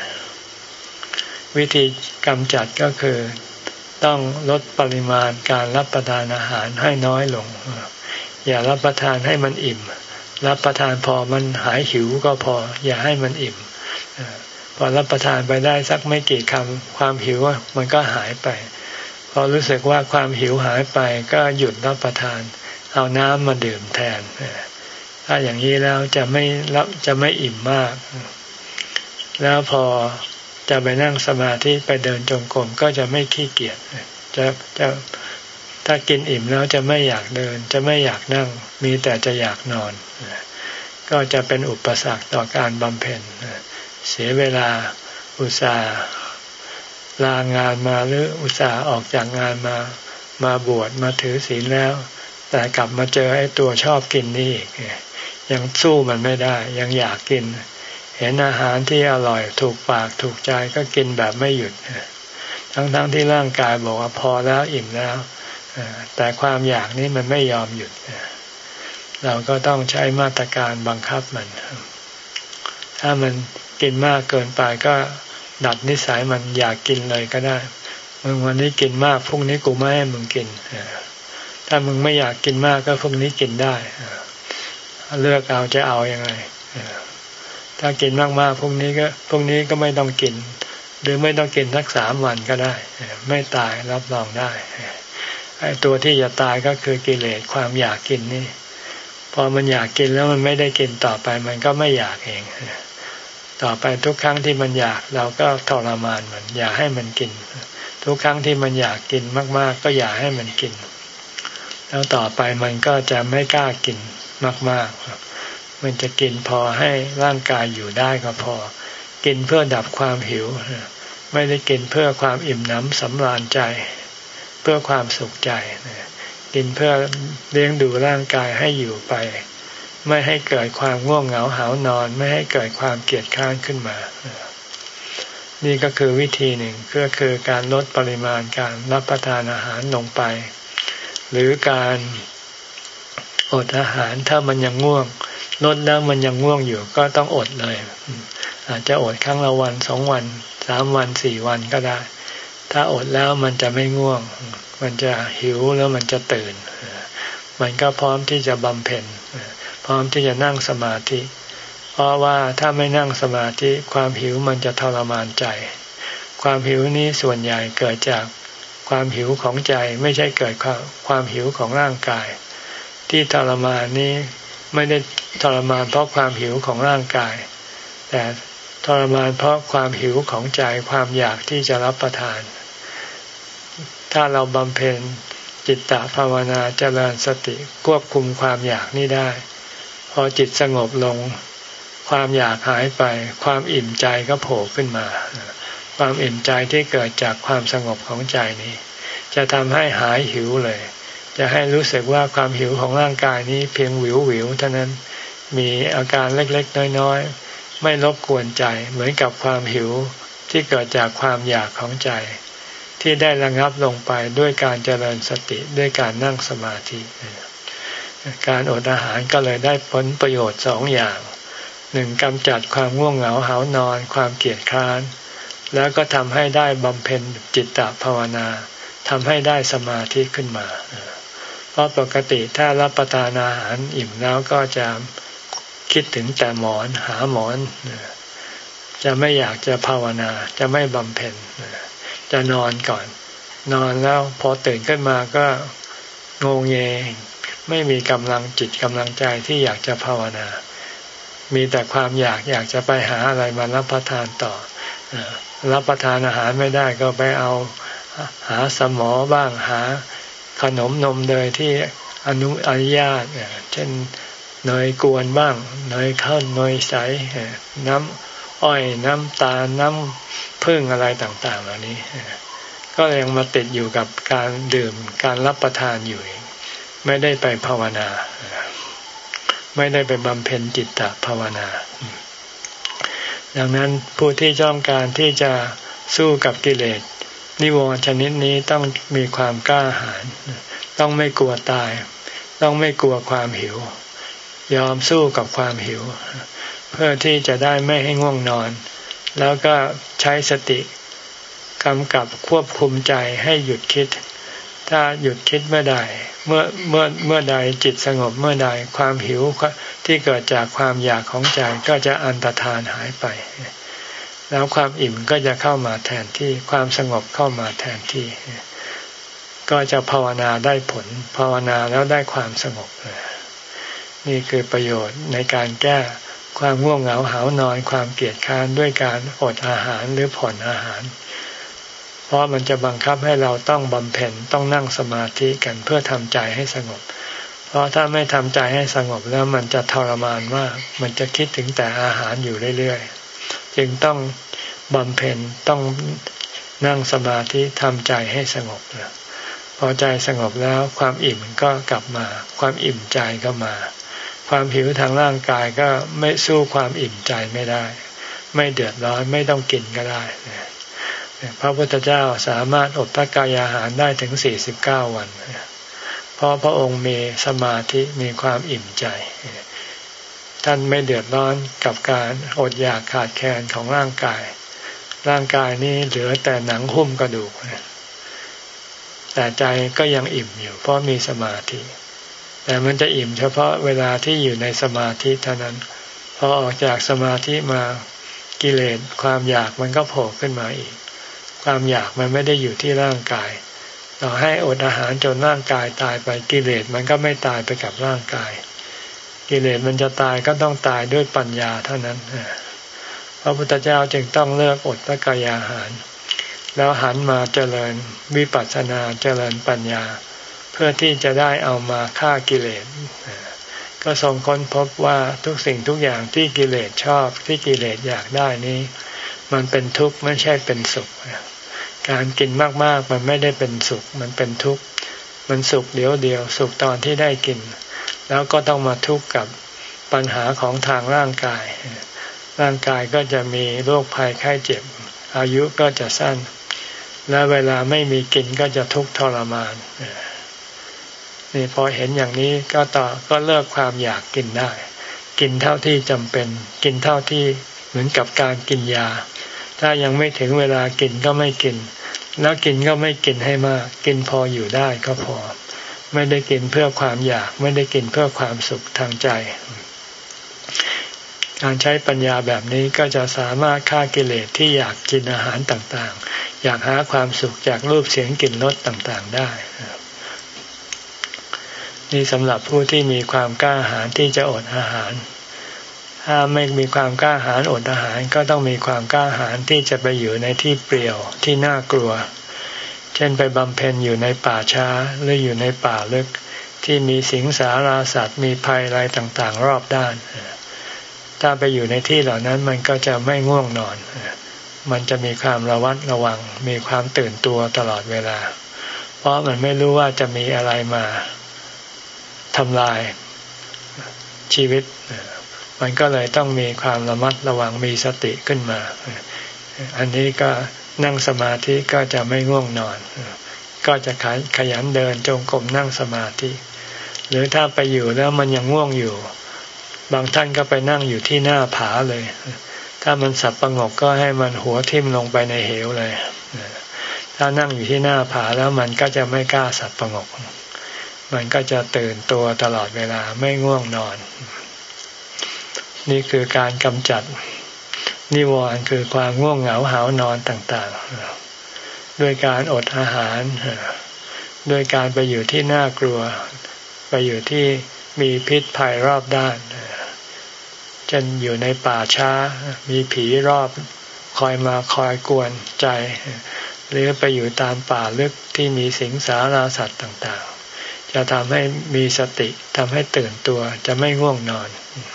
วิธีกำจัดก็คือต้องลดปริมาณการรับประทานอาหารให้น้อยลงอย่ารับประทานให้มันอิ่มรับประทานพอมันหายหิวก็พออย่าให้มันอิ่มพอรับประทานไปได้สักไม่กี่คำความหิวมันก็หายไปพอรู้สึกว่าความหิวหายไปก็หยุดรับประทานเอาน้ำมาดื่มแทนถ้าอย่างนี้แล้วจะไม่รับจะไม่อิ่มมากแล้วพอจะไปนั่งสมาธิไปเดินจงกรมก็จะไม่ขี้เกียจจะจะถ้ากินอิ่มแล้วจะไม่อยากเดินจะไม่อยากนั่งมีแต่จะอยากนอนก็จะเป็นอุปสรรคต่อการบำเพ็ญเสียเวลาอุตส่าห์ลางานมาหรืออุตส่าห์ออกจากงานมามาบวชมาถือศีลแล้วแต่กลับมาเจอไอ้ตัวชอบกินนี่ยังสู้มันไม่ได้ยังอยากกินเห็นอาหารที่อร่อยถูกปากถูกใจก็กินแบบไม่หยุดทั้งๆ ที่ร่างกายบอกว่าพอแล้วอิ่มแล้วแต่ความอยากนี้มันไม่ยอมหยุดเราก็ต้องใช้มาตรการบังคับมันถ้ามันกินมากเกินไปก็ดัดนิสัยมันอยากกินเลยก็ได้มึงวันนี้กินมากพรุ่งนี้กูไม่ให้มึงกินถ้ามึงไม่อยากกินมากก็พรุ่งนี้กินได้เลือกเอาจะเอายังไงถ้ากินมากๆพรุ่งนี้ก็พรุ่งนี้ก็ไม่ต้องกินหรือไม่ต้องกินสักสามวันก็ได้ไม่ตายรับรองได้ไอ้ตัวที่จะตายก็คือกิเลสความอยากกินนี่พอมันอยากกินแล้วมันไม่ได้กินต่อไปมันก็ไม่อยากเองต่อไปทุกครั้งที่มันอยากเราก็ทรมานมันอย่าให้มันกินทุกครั้งที่มันอยากกินมากๆก็อย่าให้มันกินแล้วต่อไปมันก็จะไม่กล้ากินมากๆมันจะกินพอให้ร่างกายอยู่ได้ก็พอกินเพื่อดับความหิวไม่ได้กินเพื่อความอิ่มหนำสำราญใจเพื่อความสุขใจกินเพื่อเลี้ยงดูร่างกายให้อยู่ไปไม่ให้เกิดความง่วงเหงาหาวนอนไม่ให้เกิดความเกียจคร้านขึ้นมานี่ก็คือวิธีหนึ่งก็คือการลดปริมาณการรับประทานอาหารลงไปหรือการอดอาหารถ้ามันยังง่วงลดแล้วมันยังง่วงอยู่ก็ต้องอดเลยอาจจะอดครั้งละวันสองวันสามวันสี่วันก็ได้ถ้าอดแล้วมันจะไม่ง่วงมันจะหิวแล้วมันจะตื่นมันก็พร้อมที่จะบำเพ็ญพร้อมที่จะนั่งสมาธิเพราะว่าถ้าไม่นั่งสมาธิความหิวมันจะทรมานใจความหิวนี้ส่วนใหญ่เกิดจากความหิวของใจไม่ใช่เกิดความความหิวของร่างกายที่ทรมานนี้ไม่ได้ทรมานเพราะความหิวของร่างกายแต่ทรมานเพราะความหิวของใจความอยากที่จะรับประทานถ้าเราบำเพ็ญจิตตภาวนาเจริญสติควบคุมความอยากนี้ได้พอจิตสงบลงความอยากหายไปความอิ่มใจก็โผล่ขึ้นมาความอิ่มใจที่เกิดจากความสงบของใจนี้จะทำให้หายหิวเลยจะให้รู้สึกว่าความหิวของร่างกายนี้เพียงหวิวหวิวเท่านั้นมีอาการเล็กๆน้อยๆไม่รบกวนใจเหมือนกับความหิวที่เกิดจากความอยากของใจที่ได้ระงับลงไปด้วยการเจริญสติด้วยการนั่งสมาธิการอดอาหารก็เลยได้ผลประโยชน์สองอย่างหนึ่งกำจัดความง่วงเหงาหาวนอนความเกียจคร้านแล้วก็ทำให้ได้บำเพ็ญจิตตภาวนาทำให้ได้สมาธิขึ้นมาเพราะปกติถ้ารับประทานอาหารอิ่มแล้วก็จะคิดถึงแต่หมอนหาหมอนจะไม่อยากจะภาวนาจะไม่บำเพ็ญจะนอนก่อนนอนแล้วพอตื่นขึ้นมาก็งงเงไม่มีกำลังจิตกำลังใจที่อยากจะภาวนามีแต่ความอยากอยากจะไปหาอะไรมารับประทานต่อรับประทานอาหารไม่ได้ก็ไปเอาหาสมอบ้างหาขนมนมเนยที่อนุอนุญาตเช่นเนยกวนบ้างเนยข้นเนยใสน้ำอ้อยน้ำตาลน้ำผึ้งอะไรต่างๆเหล่านี้ก็ยังมาติดอยู่กับการดื่มการรับประทานอยู่ไม่ได้ไปภาวนาไม่ได้ไปบำเพ็ญจิตตภาวนาดังนั้นผู้ที่ต้องการที่จะสู้กับกิเลสนิวรณ์ชนิดนี้ต้องมีความกล้าหาญต้องไม่กลัวตายต้องไม่กลัวความหิวยอมสู้กับความหิวเพื่อที่จะได้ไม่ให้ง่วงนอนแล้วก็ใช้สติกำกับควบคุมใจให้หยุดคิดถ้าหยุดคิดเมื่อใดเมื่อเมื่อเมื่อใดจิตสงบเมื่อใดความหิวที่เกิดจากความอยากของใจก็จะอันตรธานหายไปแล้วความอิ่มก็จะเข้ามาแทนที่ความสงบเข้ามาแทนที่ก็จะภาวนาได้ผลภาวนาแล้วได้ความสงบนี่คือประโยชน์ในการแก้ความง่วงเหงาหาวนอนความเกียจคร้านด้วยการอดอาหารหรือผ่อนอาหารเพราะมันจะบังคับให้เราต้องบำเพ็ญต้องนั่งสมาธิกันเพื่อทำใจให้สงบเพราะถ้าไม่ทำใจให้สงบแล้วมันจะทรมานมากมันจะคิดถึงแต่อาหารอยู่เรื่อยๆจึงต้องบำเพ็ญต้องนั่งสมาธิทำใจให้สงบพอใจสงบแล้วความอิ่มก็กลับมาความอิ่มใจก็มาความหิวทางร่างกายก็ไม่สู้ความอิ่มใจไม่ได้ไม่เดือดร้อนไม่ต้องกินก็ได้พระพุทธเจ้าสามารถอดพระกายอาหารได้ถึงสี่สิบเก้าวันเพราะพระองค์มีสมาธิมีความอิ่มใจท่านไม่เดือดร้อนกับการอดอยากขาดแคลนของร่างกายร่างกายนี้เหลือแต่หนังหุ้มกระดูกแต่ใจก็ยังอิ่มอยู่เพราะมีสมาธิแต่มันจะอิ่มเฉพาะเวลาที่อยู่ในสมาธิเท่านั้นพอออกจากสมาธิมากิเลสความอยากมันก็โผล่ขึ้นมาอีกความอยากมันไม่ได้อยู่ที่ร่างกายต่อให้อดอาหารจนร่างกายตายไปกิเลสมันก็ไม่ตายไปกับร่างกายกิเลสมันจะตายก็ต้องตายด้วยปัญญาเท่านั้นพระพุทธเจ้าจึงต้องเลิกอดพระกายอาหารแล้วหันมาเจริญวิปัสสนาเจริญปัญญาเพื่อที่จะได้เอามาฆ่ากิเลสก็ทรงค้นพบว่าทุกสิ่งทุกอย่างที่กิเลสชอบที่กิเลสอยากได้นี้มันเป็นทุกข์ไม่ใช่เป็นสุขการกินมากๆมันไม่ได้เป็นสุขมันเป็นทุกข์มันสุขเดียวเดียวสุขตอนที่ได้กินแล้วก็ต้องมาทุกข์กับปัญหาของทางร่างกายร่างกายก็จะมีโรคภัยไข้เจ็บอายุก็จะสั้นและเวลาไม่มีกินก็จะทุกข์ทรมานนี่พอเห็นอย่างนี้ก็ต่อก็เลิกความอยากกินได้กินเท่าที่จำเป็นกินเท่าที่เหมือนกับการกินยาถ้ายังไม่ถึงเวลากินก็ไม่กินแล้วกินก็ไม่กินให้มากกินพออยู่ได้ก็พอไม่ได้กินเพื่อความอยากไม่ได้กินเพื่อความสุขทางใจการใช้ปัญญาแบบนี้ก็จะสามารถฆ่ากิเลสที่อยากกินอาหารต่างๆอยากหาความสุขจากรูปเสียงกลิ่นรสต่างๆได้นี่สำหรับผู้ที่มีความกล้าหาญที่จะอดอาหารถ้าไม่มีความกล้าหาญอดอาหารก็ต้องมีความกล้าหาญที่จะไปอยู่ในที่เปลี่ยวที่น่ากลัวเช่นไปบำเพ็ญอยู่ในป่าช้าหรืออยู่ในป่าลึกที่มีสิงสาราสัตว์มีภัยอะไรต่างๆรอบด้านถ้าไปอยู่ในที่เหล่านั้นมันก็จะไม่ง่วงนอนมันจะมีความระวัดระวังมีความตื่นตัวตลอดเวลาเพราะมันไม่รู้ว่าจะมีอะไรมาทำลายชีวิตมันก็เลยต้องมีความระมัดระวังมีสติขึ้นมาอันนี้ก็นั่งสมาธิก็จะไม่ง่วงนอนก็จะขยันเดินจงกรมนั่งสมาธิหรือถ้าไปอยู่แล้วมันยังง่วงอยู่บางท่านก็ไปนั่งอยู่ที่หน้าผาเลยถ้ามันสับประงกก็ให้มันหัวทิ่มลงไปในเหวเลยถ้านั่งอยู่ที่หน้าผาแล้วมันก็จะไม่กล้าสับประงกมันก็จะตื่นตัวตลอดเวลาไม่ง่วงนอนนี่คือการกำจัดนิวรณ์คือความง่วงเหงาหาวนอนต่างๆด้วยการอดอาหารด้วยการไปอยู่ที่น่ากลัวไปอยู่ที่มีพิษภัยรอบด้านเช่นอยู่ในป่าช้ามีผีรอบคอยมาคอยกวนใจหรือไปอยู่ตามป่าลึกที่มีสิงสาราสัตว์ต่างๆจะทำให้มีสติทำให้ตื่นตัวจะไม่ง่วงนอน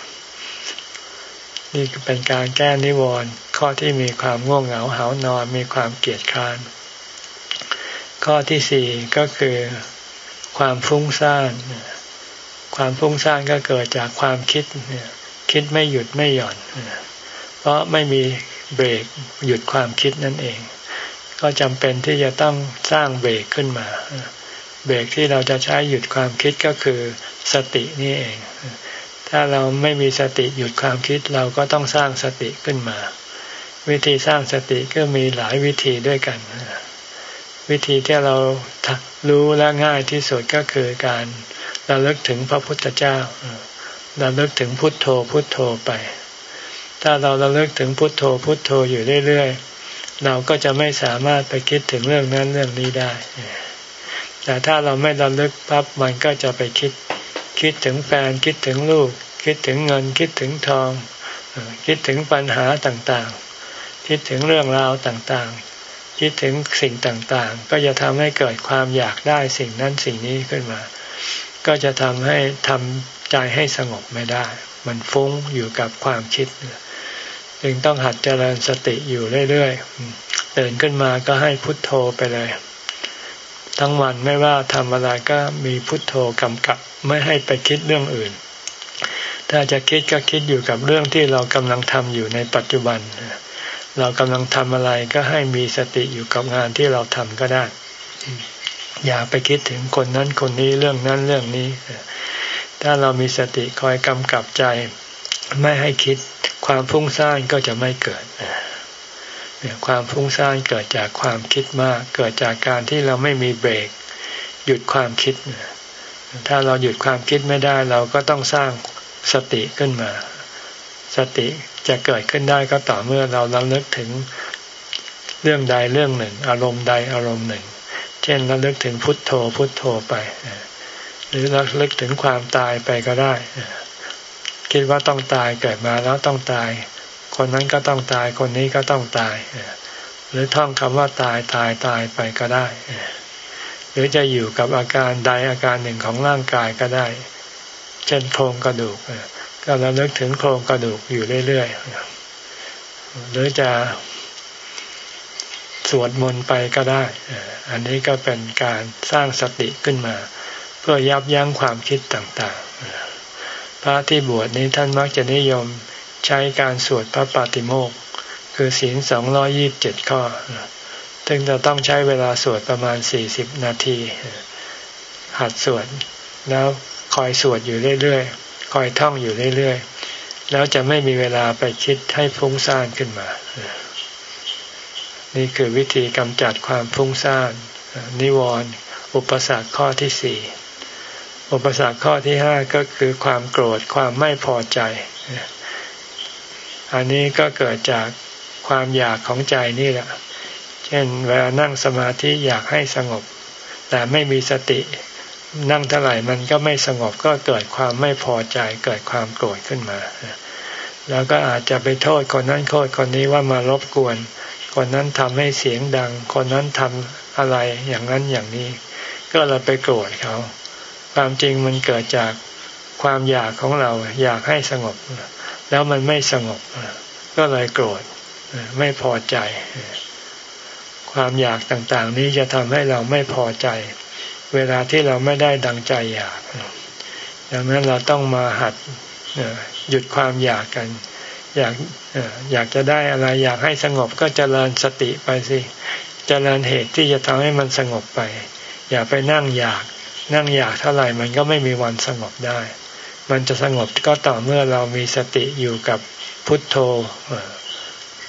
นี่เป็นการแก้นิวรณ์ข้อที่มีความง่วงเหงาหาวนอนมีความเกียจคร้านข้อที่สี่ก็คือความฟุ้งซ่านความฟุ้งซ่านก็เกิดจากความคิดคิดไม่หยุดไม่หย่อนเพราะไม่มีเบรกหยุดความคิดนั่นเองก็จำเป็นที่จะต้องสร้างเบรกขึ้นมาเบรกที่เราจะใช้หยุดความคิดก็คือสตินี่เองถ้าเราไม่มีสติหยุดความคิดเราก็ต้องสร้างสติขึ้นมาวิธีสร้างสติก็มีหลายวิธีด้วยกันวิธีที่เรารู้และง่ายที่สุดก็คือการระลึกถึงพระพุทธเจ้าระลึกถึงพุทโธพุทโธไปถ้าเราระลึกถึงพุทโธพุทโธอยู่เรื่อยๆเราก็จะไม่สามารถไปคิดถึงเรื่องนั้นเรื่องนี้ได้แต่ถ้าเราไม่ระลึกปั๊บมันก็จะไปคิดคิดถึงแฟนคิดถึงลูกคิดถึงเงินคิดถึงทองคิดถึงปัญหาต่างๆคิดถึงเรื่องราวต่างๆคิดถึงสิ่งต่างๆก็จะทำให้เกิดความอยากได้สิ่งนั้นสิ่งนี้ขึ้นมาก็จะทำให้ทำใจให้สงบไม่ได้มันฟุ้งอยู่กับความคิดจึงต้องหัดเจริญสติอยู่เรื่อยๆตื่นขึ้นมาก็ให้พุทโธไปเลยทั้งวันไม่ว่าทำอะไรก็มีพุทโธกำกับไม่ให้ไปคิดเรื่องอื่นถ้าจะคิดก็คิดอยู่กับเรื่องที่เรากำลังทำอยู่ในปัจจุบันเรากำลังทำอะไรก็ให้มีสติอยู่กับงานที่เราทำก็ได้อย่าไปคิดถึงคนนั้นคนนี้เรื่องนั้นเรื่องนี้ถ้าเรามีสติคอยกำกับใจไม่ให้คิดความฟุ้งซ่านก็จะไม่เกิดความฟุ้งซ่านเกิดจากความคิดมากเกิดจากการที่เราไม่มีเบรกหยุดความคิดถ้าเราหยุดความคิดไม่ได้เราก็ต้องสร้างสติขึ้นมาสติจะเกิดขึ้นได้ก็ต่อเมื่อเราระลึกถึงเรื่องใดเรื่องหนึ่งอารมณ์ใดอารมณ์หนึ่งเช่นระลึกถึงพุทโธพุทโธไปหรือระลึกถึงความตายไปก็ได้คิดว่าต้องตายเกิดมาแล้วต้องตายคนนั้นก็ต้องตายคนนี้ก็ต้องตายหรือท่องคำว่าตายตายตายไปก็ได้หรือจะอยู่กับอาการใดอาการหนึ่งของร่างกายก็ได้เช่นโครงกระดูกก็ระลึกถึงโครงกระดูกอยู่เรื่อยๆหรือจะสวดมนต์ไปก็ได้อันนี้ก็เป็นการสร้างสติขึ้นมาเพื่อยับยั้งความคิดต่างๆพระที่บวชนี้ท่านมักจะนิยมใช้การสวดพระปาติโมกข์คือศีลสองร้อยยี่สิบเจ็ดข้อซึ่งจะต้องใช้เวลาสวดประมาณสี่สิบนาทีหัดสวดแล้วคอยสวดอยู่เรื่อยๆคอยท่องอยู่เรื่อยๆแล้วจะไม่มีเวลาไปคิดให้ฟุ้งซ่านขึ้นมานี่คือวิธีกำจัดความฟุ้งซ่านนิวรณ์อุปสรรคข้อที่สี่อุปสรรคข้อที่ห้าก็คือความโกรธความไม่พอใจอันนี้ก็เกิดจากความอยากของใจนี่แหละเช่นเวลานั่งสมาธิอยากให้สงบแต่ไม่มีสตินั่งเท่าไหร่มันก็ไม่สงบก็เกิดความไม่พอใจเกิดความโกรธขึ้นมาแล้วก็อาจจะไปโทษคนนั้นโทษคนนี้ว่ามารบกวนคนนั้นทำให้เสียงดังคนนั้นทำอะไรอย่างนั้นอย่างนี้ก็เราไปโกรธเขาความจริงมันเกิดจากความอยากของเราอยากให้สงบแล้วมันไม่สงบก็เลยโกรธไม่พอใจความอยากต่างๆนี้จะทำให้เราไม่พอใจเวลาที่เราไม่ได้ดังใจอยากดังนั้นเราต้องมาหัดหยุดความอยากกันอยากอยากจะได้อะไรอยากให้สงบก็เจริญสติไปสิเจริญเหตุที่จะทำให้มันสงบไปอย่าไปนั่งอยากนั่งอยากเท่าไหร่มันก็ไม่มีวันสงบได้มันจะสงบก็ต่อเมื่อเรามีสติอยู่กับพุทโธ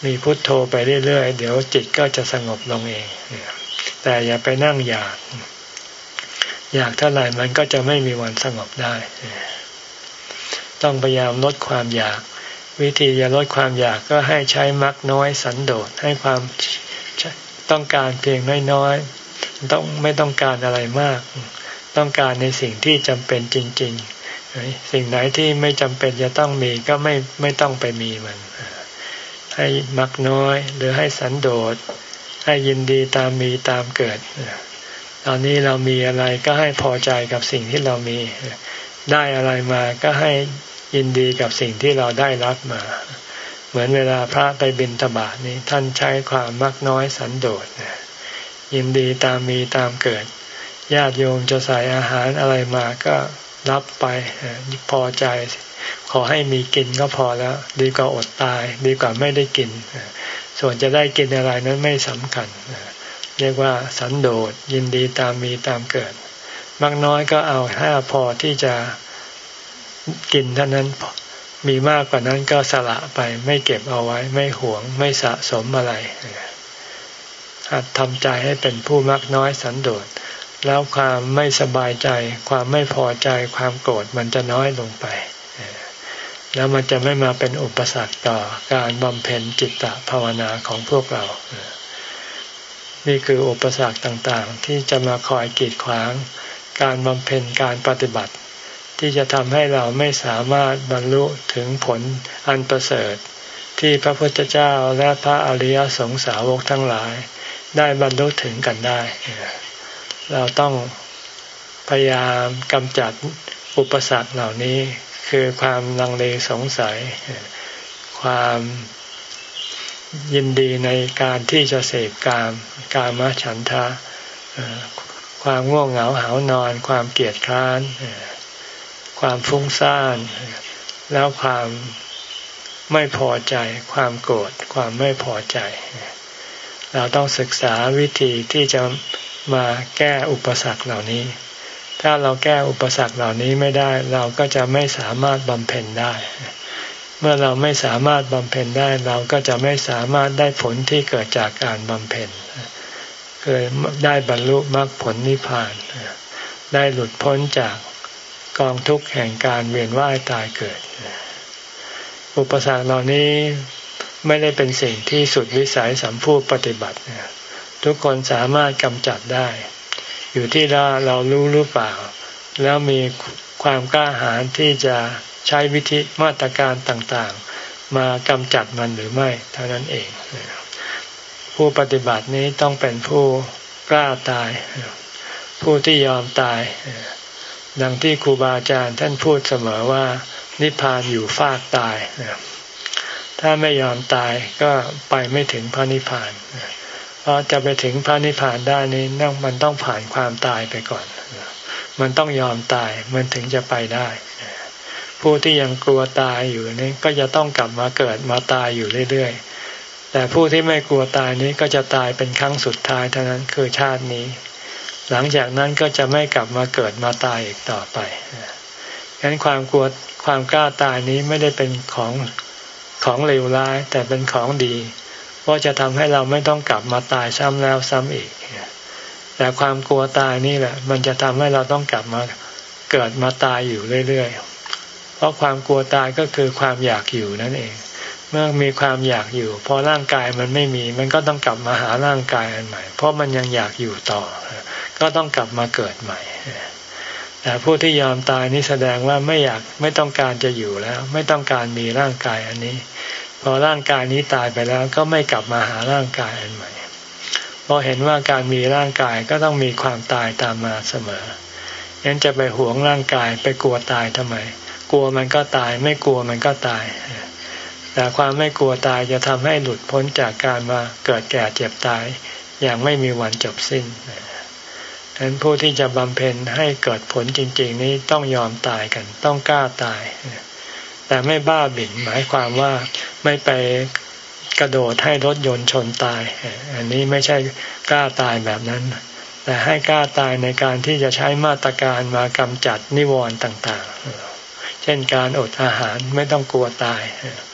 มีพุทโธไปเรื่อยๆเดี๋ยวจิตก็จะสงบลงเองแต่อย่าไปนั่งอยากอยากเท่าไหร่มันก็จะไม่มีวันสงบได้ต้องพยายามลดความอยากวิธีจะลดความอยากก็ให้ใช้มรรคน้อยสันโดษให้ความต้องการเพียงน้อยๆต้องไม่ต้องการอะไรมากต้องการในสิ่งที่จำเป็นจริงๆสิ่งไหนที่ไม่จำเป็นจะต้องมีก็ไม่ไม่ต้องไปมีมันให้มักน้อยหรือให้สันโดษให้ยินดีตามมีตามเกิดตอนนี้เรามีอะไรก็ให้พอใจกับสิ่งที่เรามีได้อะไรมาก็ให้ยินดีกับสิ่งที่เราได้รับมาเหมือนเวลาพระไปบิณฑบาตนี้ท่านใช้ความมักน้อยสันโดษยินดีตามมีตามเกิดญาติโยมจะใส่อาหารอะไรมาก็รับไปพอใจขอให้มีกินก็พอแล้วดีกว่าอดตายดีกว่าไม่ได้กินส่วนจะได้กินอะไรนั้นไม่สำคัญเรียกว่าสันโดษยินดีตามมีตามเกิดมากน้อยก็เอาแค่พอที่จะกินเท่านั้นมีมากกว่านั้นก็สละไปไม่เก็บเอาไว้ไม่หวงไม่สะสมอะไรหัดทำใจให้เป็นผู้มักน้อยสันโดษแล้วความไม่สบายใจความไม่พอใจความโกรธมันจะน้อยลงไปแล้วมันจะไม่มาเป็นอุปสรรคต่อการบำเพ็ญจิตตภาวนาของพวกเรานี่คืออุปสรรคต่างๆที่จะมาคอยกีดขวางการบำเพ็ญการปฏิบัติที่จะทำให้เราไม่สามารถบรรลุถึงผลอันประเสริฐที่พระพุทธเจ้าและพระอริยสงสาวกทั้งหลายได้บรรลุถึงกันได้เราต้องพยายามกำจัดอุปสรรคเหล่านี้คือความลังเลสงสัยความยินดีในการที่จะเสพกามกามฉันทะความง่วงเหงาหาวนอนความเกียจคร้านความฟุ้งซ่านแล้วความไม่พอใจความโกรธความไม่พอใจเราต้องศึกษาวิธีที่จะมาแก้อุปสรรคเหล่านี้ถ้าเราแก้อุปสรรคเหล่านี้ไม่ได้เราก็จะไม่สามารถบำเพ็ญได้เมื่อเราไม่สามารถบำเพ็ญได้เราก็จะไม่สามารถได้ผลที่เกิดจากการบำเพ็ญคือได้บรรลุมรรคผลนิพพานได้หลุดพ้นจากกองทุกข์แห่งการเวียนว่ายตายเกิดอุปสรรคเหล่านี้ไม่ได้เป็นสิ่งที่สุดวิสัยสำผู้ปฏิบัติทุกคนสามารถกำจัดได้อยู่ที่เราเรารู้หรือเปล่าแล้วมีความกล้าหาญที่จะใช้วิธีมาตรการต่างๆมากำจัดมันหรือไม่เท่านั้นเองผู้ปฏิบัตินี้ต้องเป็นผู้กล้าตายผู้ที่ยอมตายดังที่ครูบาอาจารย์ท่านพูดเสมอว่านิพพานอยู่ฟากตายถ้าไม่ยอมตายก็ไปไม่ถึงพระนิพพานเพราะจะไปถึงพระนิพพานได้นี้มันต้องผ่านความตายไปก่อนมันต้องยอมตายมันถึงจะไปได้ผู้ที่ยังกลัวตายอยู่นี่ก็จะต้องกลับมาเกิดมาตายอยู่เรื่อยๆแต่ผู้ที่ไม่กลัวตายนี้ก็จะตายเป็นครั้งสุดท้ายเท่านั้นคือชาตินี้หลังจากนั้นก็จะไม่กลับมาเกิดมาตายอีกต่อไปฉะนั้นความกลัวความกล้าตายนี้ไม่ได้เป็นของของเลวร้ายแต่เป็นของดีเพราะจะทำให้เราไม่ต้องกลับมาตายซ้ำแล้วซ้ำอีกแต่ความกลัวตายนี่แหละมันจะทำให้เราต้องกลับมาเกิดมาตายอยู่เรื่อยๆเพราะความกลัวตายก็คือความอยากอยู่นั่นเองเมื่อมีความอยากอยู่พอร่างกายมันไม่มีมันก็ต้องกลับมาหาร่างกายอันใหม่เพราะมันยังอยากอยู่ต่อก็ต้องกลับมาเกิดใหม่แต่ผู้ที่ยอมตายนี่แสดงว่าไม่อยากไม่ต้องการจะอยู่แล้วไม่ต้องการมีร่างกายอันนี้พอร่างกายนี้ตายไปแล้วก็ไม่กลับมาหาร่างกายอันใหม่เพราะเห็นว่าการมีร่างกายก็ต้องมีความตายตามมาเสมองั้นจะไปหวงร่างกายไปกลัวตายทำไมกลัวมันก็ตายไม่กลัวมันก็ตายแต่ความไม่กลัวตายจะทำให้หลุดพ้นจากการมาเกิดแก่เจ็บตายอย่างไม่มีวันจบสิ้นฉะนั้นผู้ที่จะบำเพ็ญให้เกิดผลจริงๆนี้ต้องยอมตายกันต้องกล้าตายแต่ไม่บ้าบิ่นหมายความว่าไม่ไปกระโดดให้รถยนต์ชนตายอันนี้ไม่ใช่กล้าตายแบบนั้นแต่ให้กล้าตายในการที่จะใช้มาตรการมากำจัดนิวรณ์ต่างๆเช่นการอดอาหารไม่ต้องกลัวตาย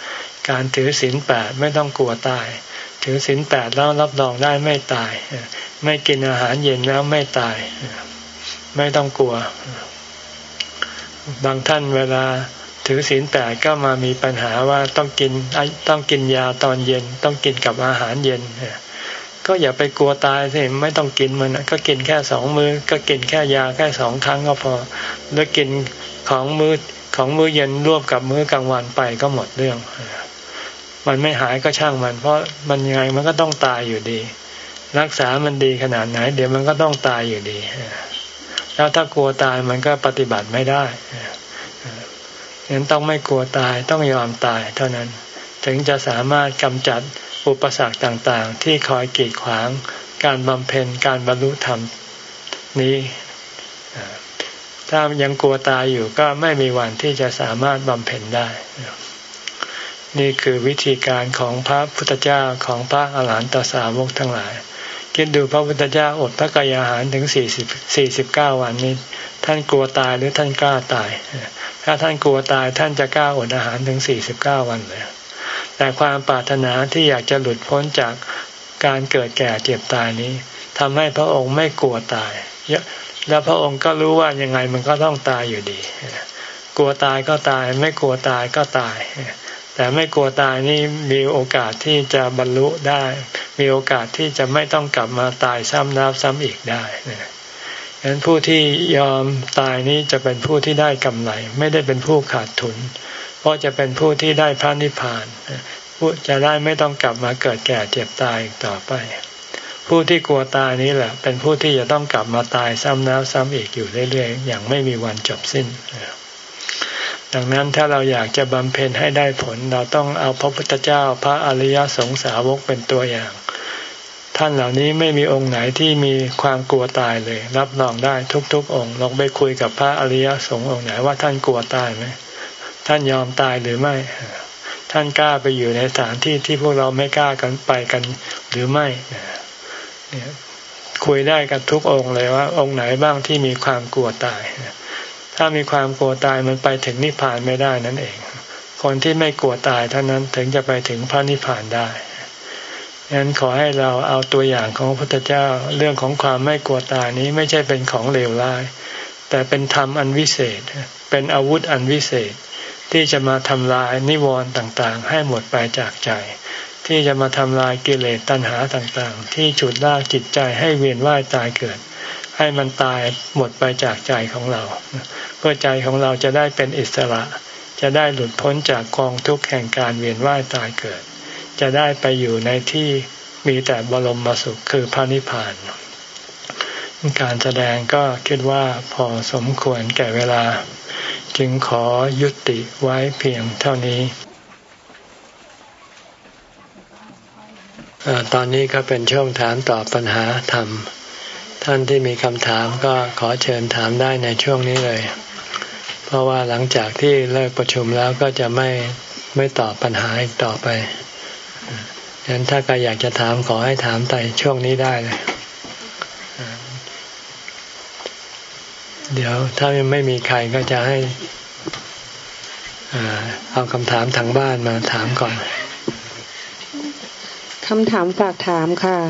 การถือศีลแปดไม่ต้องกลัวตายถือศีลแปดแล้วรับรองได้ไม่ตายไม่กินอาหารเย็นแล้วไม่ตายไม่ต้องกลัวบางท่านเวลาถือศีลแปดก็มามีปัญหาว่าต้องกินต้องกินยาตอนเย็นต้องกินกับอาหารเย็นก็อย่าไปกลัวตายสิไม่ต้องกินมันก็กินแค่สองมื้อก็กินแค่ยาแค่สองครั้งก็พอแล้วกินของมื้อของมื้อเย็นร่วมกับมื้อกลางวันไปก็หมดเรื่องมันไม่หายก็ช่างมันเพราะมันยังไงมันก็ต้องตายอยู่ดีรักษามันดีขนาดไหนเดี๋ยวมันก็ต้องตายอยู่ดีแล้วถ้ากลัวตายมันก็ปฏิบัติไม่ได้ฉะนั้นต้องไม่กลัวตายต้องยอมตายเท่านั้นถึงจะสามารถกำจัดอุปสรรคต่างๆที่คอยกีดขวางการบำเพ็ญการบรรลุธรรมนี้ถ้ายังกลัวตายอยู่ก็ไม่มีวันที่จะสามารถบำเพ็ญได้นี่คือวิธีการของพระพุทธเจ้าของพระอรหันตสาวกทั้งหลายคิดดูพระพุทธเจ้าอดพระกายอาหารถึงสี่สิบ สี่สิบเก้าวันนี้ท่านกลัวตายหรือท่านกล้าตายถ้าท่านกลัวตายท่านจะกล้าอดอาหารถึงสี่สิบเก้าวันเลยแต่ความปรารถนาที่อยากจะหลุดพ้นจากการเกิดแก่เจ็บตายนี้ทำให้พระองค์ไม่กลัวตายแล้วพระองค์ก็รู้ว่ายังไงมันก็ต้องตายอยู่ดีกลัวตายก็ตายไม่กลัวตายก็ตายแต่ไม่กลัวตายนี่มีโอกาสที่จะบรรลุได้มีโอกาสที่จะไม่ต้องกลับมาตายซ้ำแล้วซ้ำอีกได้ฉะนั้นผู้ที่ยอมตายนี้จะเป็นผู้ที่ได้กำไรไม่ได้เป็นผู้ขาดทุนเพราะจะเป็นผู้ที่ได้พระนิพพานผู้จะได้ไม่ต้องกลับมาเกิดแก่เจ็บตายอีกต่อไปผู้ที่กลัวตายนี้แหละเป็นผู้ที่จะต้องกลับมาตายซ้ำแล้วซ้ำอีกอยู่เรื่อยๆอย่างไม่มีวันจบสิ้นดังนั้นถ้าเราอยากจะบำเพ็ญให้ได้ผลเราต้องเอาพระพุทธเจ้าพระอริยสงสาวกเป็นตัวอย่างท่านเหล่านี้ไม่มีองค์ไหนที่มีความกลัวตายเลยรับรองได้ทุกๆองค์ลองไปคุยกับพระอริยสงฆ์องค์ไหนว่าท่านกลัวตายไหมท่านยอมตายหรือไม่ท่านกล้าไปอยู่ในสถานที่ที่พวกเราไม่กล้ากันไปกันหรือไม่เนี่ยคุยได้กันทุกองค์เลยว่าองค์ไหนบ้างที่มีความกลัวตายถ้ามีความกลัวตายมันไปถึงนิพพานไม่ได้นั่นเองคนที่ไม่กลัวตายเท่านั้นถึงจะไปถึงพระนิพพานได้ฉะนั้นขอให้เราเอาตัวอย่างของพระพุทธเจ้าเรื่องของความไม่กลัวตายนี้ไม่ใช่เป็นของเลวร้ายแต่เป็นธรรมอันวิเศษเป็นอาวุธอันวิเศษที่จะมาทำลายนิวรณ์ต่างๆให้หมดไปจากใจที่จะมาทำลายกิเลสตัณหาต่างๆที่ฉุดลากจิตใจให้เวียนว่ายตายเกิดให้มันตายหมดไปจากใจของเราเพื่อใจของเราจะได้เป็นอิสระจะได้หลุดพ้นจากกองทุกข์แห่งการเวียนว่ายตายเกิดจะได้ไปอยู่ในที่มีแต่บรมสุขคือพระนิพพานการแสดงก็คิดว่าพอสมควรแก่เวลาจึงขอยุติไว้เพียงเท่านี้ตอนนี้ก็เป็นช่วงถามตอบปัญหาธรรมท่านที่มีคำถามก็ขอเชิญถามได้ในช่วงนี้เลยเพราะว่าหลังจากที่เลิกประชุมแล้วก็จะไม่ไม่ตอบปัญหาอีกต่อไปฉะนั้นถ้าใครอยากจะถามขอให้ถามในช่วงนี้ได้เลยเดี๋ยวถ้ายังไม่มีใครก็จะให้เอาคำถามทางบ้านมาถามก่อนคำถามฝากถามค่ะ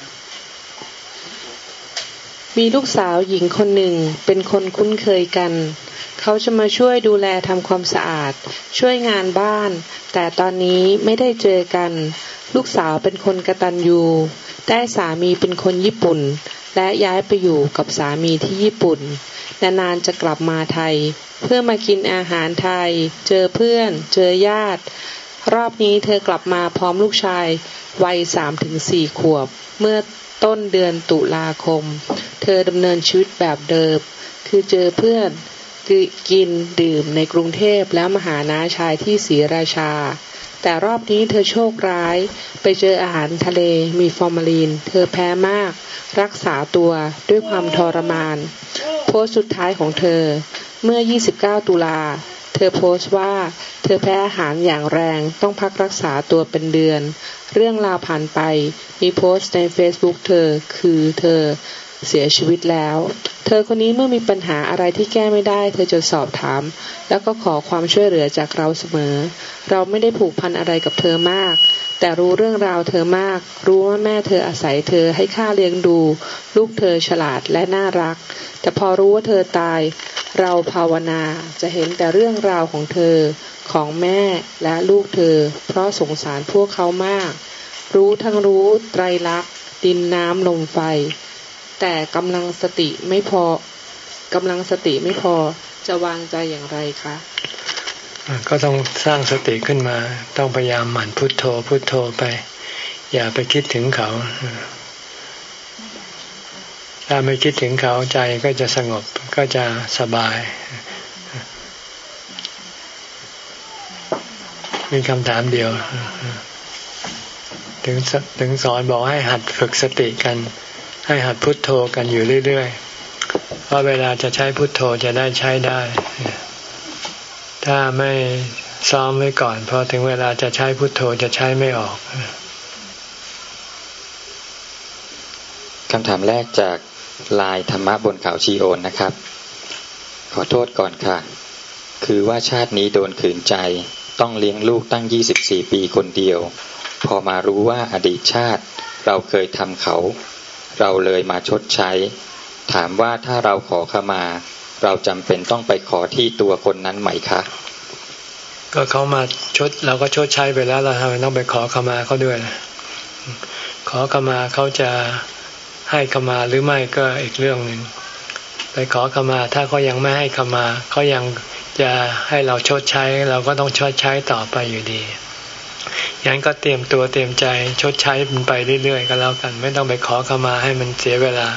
มีลูกสาวหญิงคนหนึ่งเป็นคนคุ้นเคยกันเขาจะมาช่วยดูแลทำความสะอาดช่วยงานบ้านแต่ตอนนี้ไม่ได้เจอกันลูกสาวเป็นคนกตัญญูได้สามีเป็นคนญี่ปุ่นและย้ายไปอยู่กับสามีที่ญี่ปุ่นนานๆจะกลับมาไทยเพื่อมากินอาหารไทยเจอเพื่อนเจอญาติรอบนี้เธอกลับมาพร้อมลูกชายวัย สามถึงสี่ ขวบเมื่อต้นเดือนตุลาคมเธอดำเนินชีวิตแบบเดิมคือเจอเพื่อนกินดื่มในกรุงเทพแล้วมาหาน้าชายที่ศรีราชาแต่รอบนี้เธอโชคร้ายไปเจออาหารทะเลมีฟอร์มาลีนเธอแพ้มากรักษาตัวด้วยความทรมานโพสต์สุดท้ายของเธอเมื่อยี่สิบเก้าตุลาเธอโพสต์ว่าเธอแพ้อาหารอย่างแรงต้องพักรักษาตัวเป็นเดือนเรื่องราวผ่านไปมีโพสต์ใน Facebook เธอคือเธอเสียชีวิตแล้วเธอคนนี้เมื่อมีปัญหาอะไรที่แก้ไม่ได้เธอจะสอบถามแล้วก็ขอความช่วยเหลือจากเราเสมอเราไม่ได้ผูกพันอะไรกับเธอมากแต่รู้เรื่องราวเธอมากรู้ว่าแม่เธออาศัยเธอให้ค่าเลี้ยงดูลูกเธอฉลาดและน่ารักแต่พอรู้ว่าเธอตายเราภาวนาจะเห็นแต่เรื่องราวของเธอของแม่และลูกเธอเพราะสงสารพวกเขามากรู้ทั้งรู้ไตรลักษณ์ดินน้ำลมไฟแต่กำลังสติไม่พอกำลังสติไม่พอจะวางใจอย่างไรคะก็ต้องสร้างสติขึ้นมาต้องพยายามหมั่นพุทโธพุทโธไปอย่าไปคิดถึงเขาถ้าไม่คิดถึงเขาใจก็จะสงบก็จะสบายมีคำถามเดียวถึงถึงสอนบอกให้หัดฝึกสติกันให้หัดพุทโธกันอยู่เรื่อยๆเพราะเวลาจะใช้พุทโธจะได้ใช้ได้ถ้าไม่ซ้อมไว้ก่อนพอถึงเวลาจะใช้พุทโธจะใช้ไม่ออกคำถามแรกจากลายธรรมะบนเขาชีโอนนะครับขอโทษก่อนค่ะคือว่าชาตินี้โดนขืนใจต้องเลี้ยงลูกตั้งยี่สิบสี่ปีคนเดียวพอมารู้ว่าอดีตชาติเราเคยทำเขาเราเลยมาชดใช้ถามว่าถ้าเราขอขมาเราจำเป็นต้องไปขอที่ตัวคนนั้นไหมคะก็เขามาชดเราก็ชดใช้ไปแล้วเราทำไมต้องไปขอขมาเขาด้วยขอขมาเขาจะให้ขมาหรือไม่ก็อีกเรื่องหนึ่งไปขอขมาถ้าเขายังไม่ให้ขมาเขายังจะให้เราชดใช้เราก็ต้องชดใช้ต่อไปอยู่ดีอย่างนั้นก็เตรียมตัวเตรียมใจชดใช้มันไปเรื่อยๆก็แล้วกันไม่ต้องไปขอขมาให้มันเสียเวลา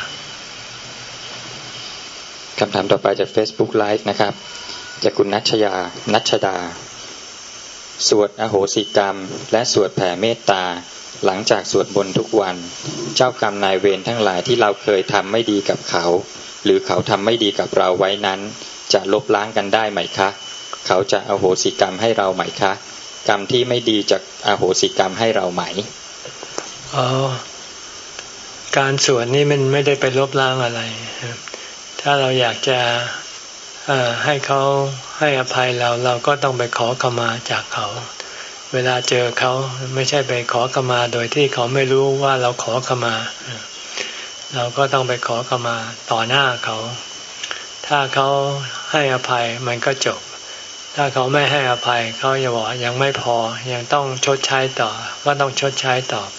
คำถามต่อไปจาก Facebook Live นะครับจากคุณนัชยานัชดาสวดอโหสิกรรมและสวดแผ่เมตตาหลังจากสวดมนต์ทุกวันเจ้ากรรมนายเวรทั้งหลายที่เราเคยทำไม่ดีกับเขาหรือเขาทำไม่ดีกับเราไว้นั้นจะลบล้างกันได้ไหมคะเขาจะอโหสิกรรมให้เราไหมคะกรรมที่ไม่ดีจะอโหสิกรรมให้เราไหมอ๋อการสวดนี่มันไม่ได้ไปลบล้างอะไรถ้าเราอยากจะให้เขาให้อภัยเราเราก็ต้องไปขอขมาจากเขาเวลาเจอเขาไม่ใช่ไปขอขมาโดยที่เขาไม่รู้ว่าเราขอขมาเราก็ต้องไปขอขมาต่อหน้าเขาถ้าเขาให้อภัยมันก็จบถ้าเขาไม่ให้อภัยเขาจะบอกยังไม่พอยังต้องชดใช้ต่อก็ต้องชดใช้ต่อไป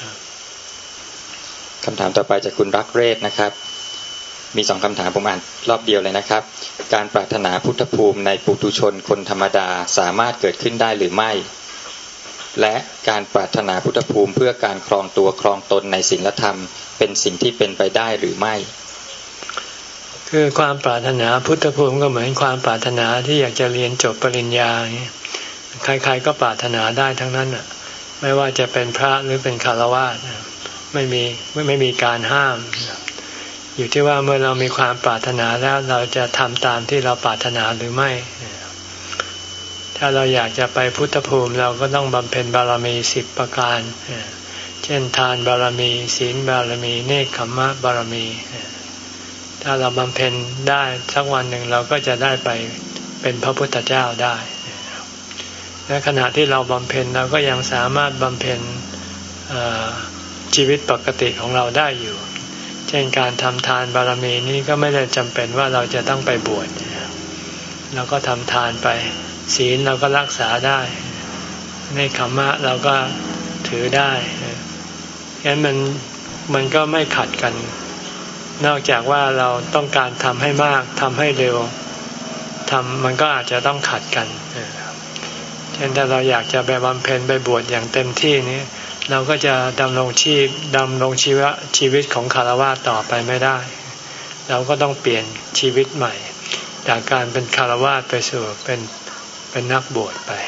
คำถามต่อไปจากคุณรักเรศนะครับมีสองคำถามผมอ่านรอบเดียวเลยนะครับการปรารถนาพุทธภูมิในปุถุชนคนธรรมดาสามารถเกิดขึ้นได้หรือไม่และการปรารถนาพุทธภูมิเพื่อการครองตัวครองตนในศีลธรรมเป็นสิ่งที่เป็นไปได้หรือไม่คือความปรารถนาพุทธภูมิก็เหมือนความปรารถนาที่อยากจะเรียนจบปริญญาใครๆก็ปรารถนาได้ทั้งนั้นน่ะไม่ว่าจะเป็นพระหรือเป็นฆราวาสไม่มีไม่ไม่มีการห้ามอยู่ที่ว่าเมื่อเรามีความปรารถนาแล้วเราจะทำตามที่เราปรารถนาหรือไม่ถ้าเราอยากจะไปพุทธภูมิเราก็ต้องบำเพ็ญบารมีสิบประการเช่นทานบารมีศีลบารมีเนกขัมมะบารมีถ้าเราบำเพ็ญได้สักวันหนึ่งเราก็จะได้ไปเป็นพระพุทธเจ้าได้และขณะที่เราบำเพ็ญเราก็ยังสามารถบำเพ็ญชีวิตปกติของเราได้อยู่เช่นการทำทานบารมีนี้ก็ไม่ได้จำเป็นว่าเราจะต้องไปบวชเราก็ทำทานไปศีลเราก็รักษาได้เนกขัมมะเราก็ถือได้งั้นมันมันก็ไม่ขัดกันนอกจากว่าเราต้องการทำให้มากทำให้เร็วทำมันก็อาจจะต้องขัดกันเช่นถ้าเราอยากจะไปบำเพ็ญไปบวชอย่างเต็มที่นี้เราก็จะดำรงชีพดำรงชีวะชีวิตของฆราวาสต่อไปไม่ได้เราก็ต้องเปลี่ยนชีวิตใหม่จากการเป็นฆราวาสไปสู่เป็นเป็นนักบวชไป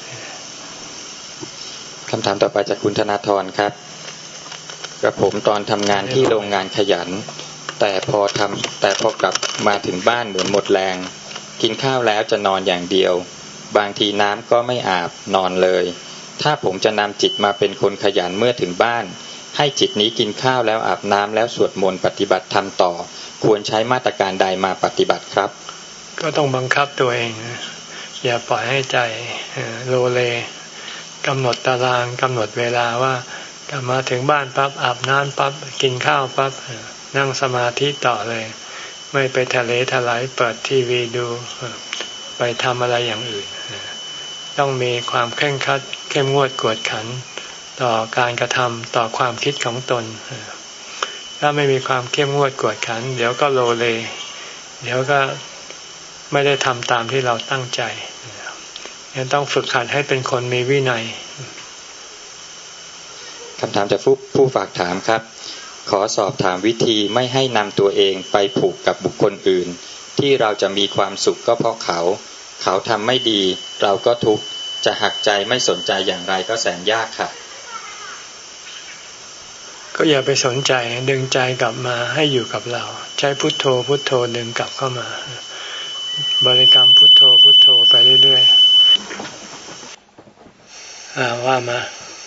คำถามต่อไปจากคุณธนาธรครับกระผมตอนทำงานที่โรงงานขยันแต่พอทำแต่พอกลับมาถึงบ้านเหมือนหมดแรงกินข้าวแล้วจะนอนอย่างเดียวบางทีน้ำก็ไม่อาบนอนเลยถ้าผมจะนำจิตมาเป็นคนขยันเมื่อถึงบ้านให้จิตนี้กินข้าวแล้วอาบน้ำแล้วสวดมนต์ปฏิบัติธรรมต่อควรใช้มาตรการใดมาปฏิบัติครับก็ต้องบังคับตัวเองอย่าปล่อยให้ใจโลเลกำหนดตารางกำหนดเวลาว่ากลับมาถึงบ้านปั๊บอาบน้ำปั๊บกินข้าวปั๊บนั่งสมาธิต่อเลยไม่ไปทะเลทลายเปิดทีวีดูไปทำอะไรอย่างอื่นต้องมีความเคร่งครัดเข้มงวดกวดขันต่อการกระทำต่อความคิดของตนถ้าไม่มีความเข้มงวดกวดขันเดี๋ยวก็โลเลเดี๋ยวก็ไม่ได้ทำตามที่เราตั้งใจยังต้องฝึกหัดให้เป็นคนมีวินัยคำถามจากผู้ผู้ฝากถามครับขอสอบถามวิธีไม่ให้นำตัวเองไปผูกกับบุคคลอื่นที่เราจะมีความสุขก็เพราะเขาเขาทำไม่ดีเราก็ทุกข์จะหักใจไม่สนใจอย่างไรก็แสนยากค่ะก็อย่าไปสนใจดึงใจกลับมาให้อยู่กับเราใช้พุทโธพุทโธดึงกลับเข้ามาบริกรรมพุทโธพุทโธไปเรื่อยๆอ่าว่ามา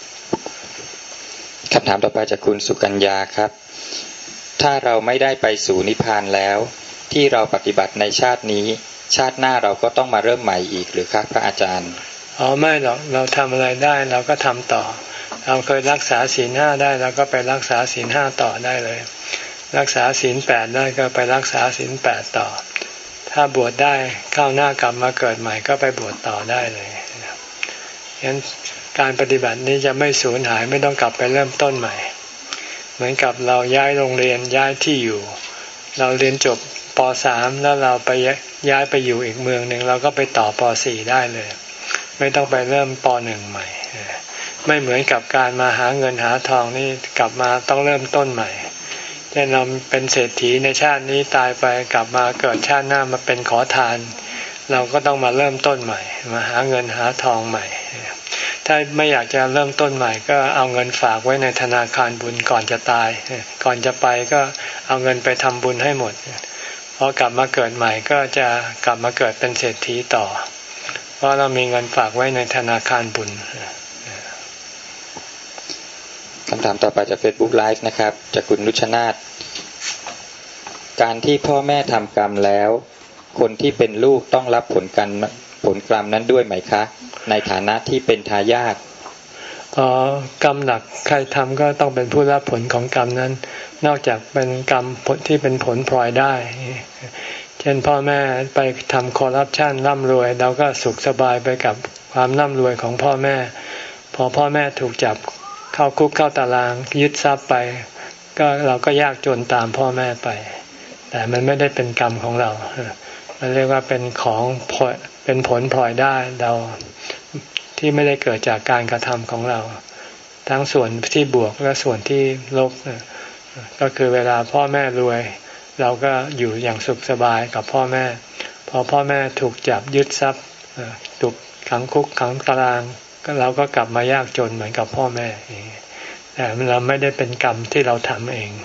คำถามต่อไปจากคุณสุกัญญาครับถ้าเราไม่ได้ไปสู่นิพพานแล้วที่เราปฏิบัติในชาตินี้ชาติหน้าเราก็ต้องมาเริ่มใหม่อีกหรือครับพระอาจารย์อ๋อไม่หรอกเราทำอะไรได้เราก็ทำต่อเราเคยรักษาศีลห้าได้เราก็ไปรักษาศีลห้าต่อได้เลยรักษาศีลแปดได้ก็ไปรักษาศีลแปดต่อถ้าบวชได้เข้าหน้ากลับมาเกิดใหม่ก็ไปบวชต่อได้เลยฉะนั้นการปฏิบัตินี้จะไม่สูญหายไม่ต้องกลับไปเริ่มต้นใหม่เหมือนกับเราย้ายโรงเรียนย้ายที่อยู่เราเรียนจบป สาม แล้วเราไปย้ายไปอยู่อีกเมืองหนึ่งเราก็ไปต่อป สี่ ได้เลยไม่ต้องไปเริ่มป หนึ่ง ใหม่ไม่เหมือนกับการมาหาเงินหาทองนี่กลับมาต้องเริ่มต้นใหม่เช่นเราเป็นเศรษฐีในชาตินี้ตายไปกลับมาเกิดชาติหน้ามาเป็นขอทานเราก็ต้องมาเริ่มต้นใหม่มาหาเงินหาทองใหม่ถ้าไม่อยากจะเริ่มต้นใหม่ก็เอาเงินฝากไว้ในธนาคารบุญก่อนจะตายก่อนจะไปก็เอาเงินไปทำบุญให้หมดพอกลับมาเกิดใหม่ก็จะกลับมาเกิดเป็นเศรษฐีต่อเพราะเรามีเงินฝากไว้ในธนาคารบุญคำถามต่อไปจาก Facebook Live นะครับจากคุณนุชนาถการที่พ่อแม่ทำกรรมแล้วคนที่เป็นลูกต้องรับผลกรรมผลกรรมนั้นด้วยไหมคะในฐานะที่เป็นทายาทอ๋อกรรมหนักใครทำก็ต้องเป็นผู้รับผลของกรรมนั้นนอกจากเป็นกรรมที่เป็นผลพลอยได้เช่นพ่อแม่ไปทำคอร์รัปชันร่ำรวยเราก็สุขสบายไปกับความร่ำรวยของพ่อแม่พอพ่อแม่ถูกจับเข้าคุกเข้าตารางยึดทรัพย์ไปก็เราก็ยากจนตามพ่อแม่ไปแต่มันไม่ได้เป็นกรรมของเรามันเรียกว่าเป็นของเป็นผลพลอยได้เราที่ไม่ได้เกิดจากการกระทำของเราทั้งส่วนที่บวกและส่วนที่ลบก็คือเวลาพ่อแม่รวยเราก็อยู่อย่างสุขสบายกับพ่อแม่พอพ่อแม่ถูกจับยึดทรัพย์ถูกขังคุกขังตารางก็เราก็กลับมายากจนเหมือนกับพ่อแม่แต่เราไม่ได้เป็นกรรมที่เราทำเอง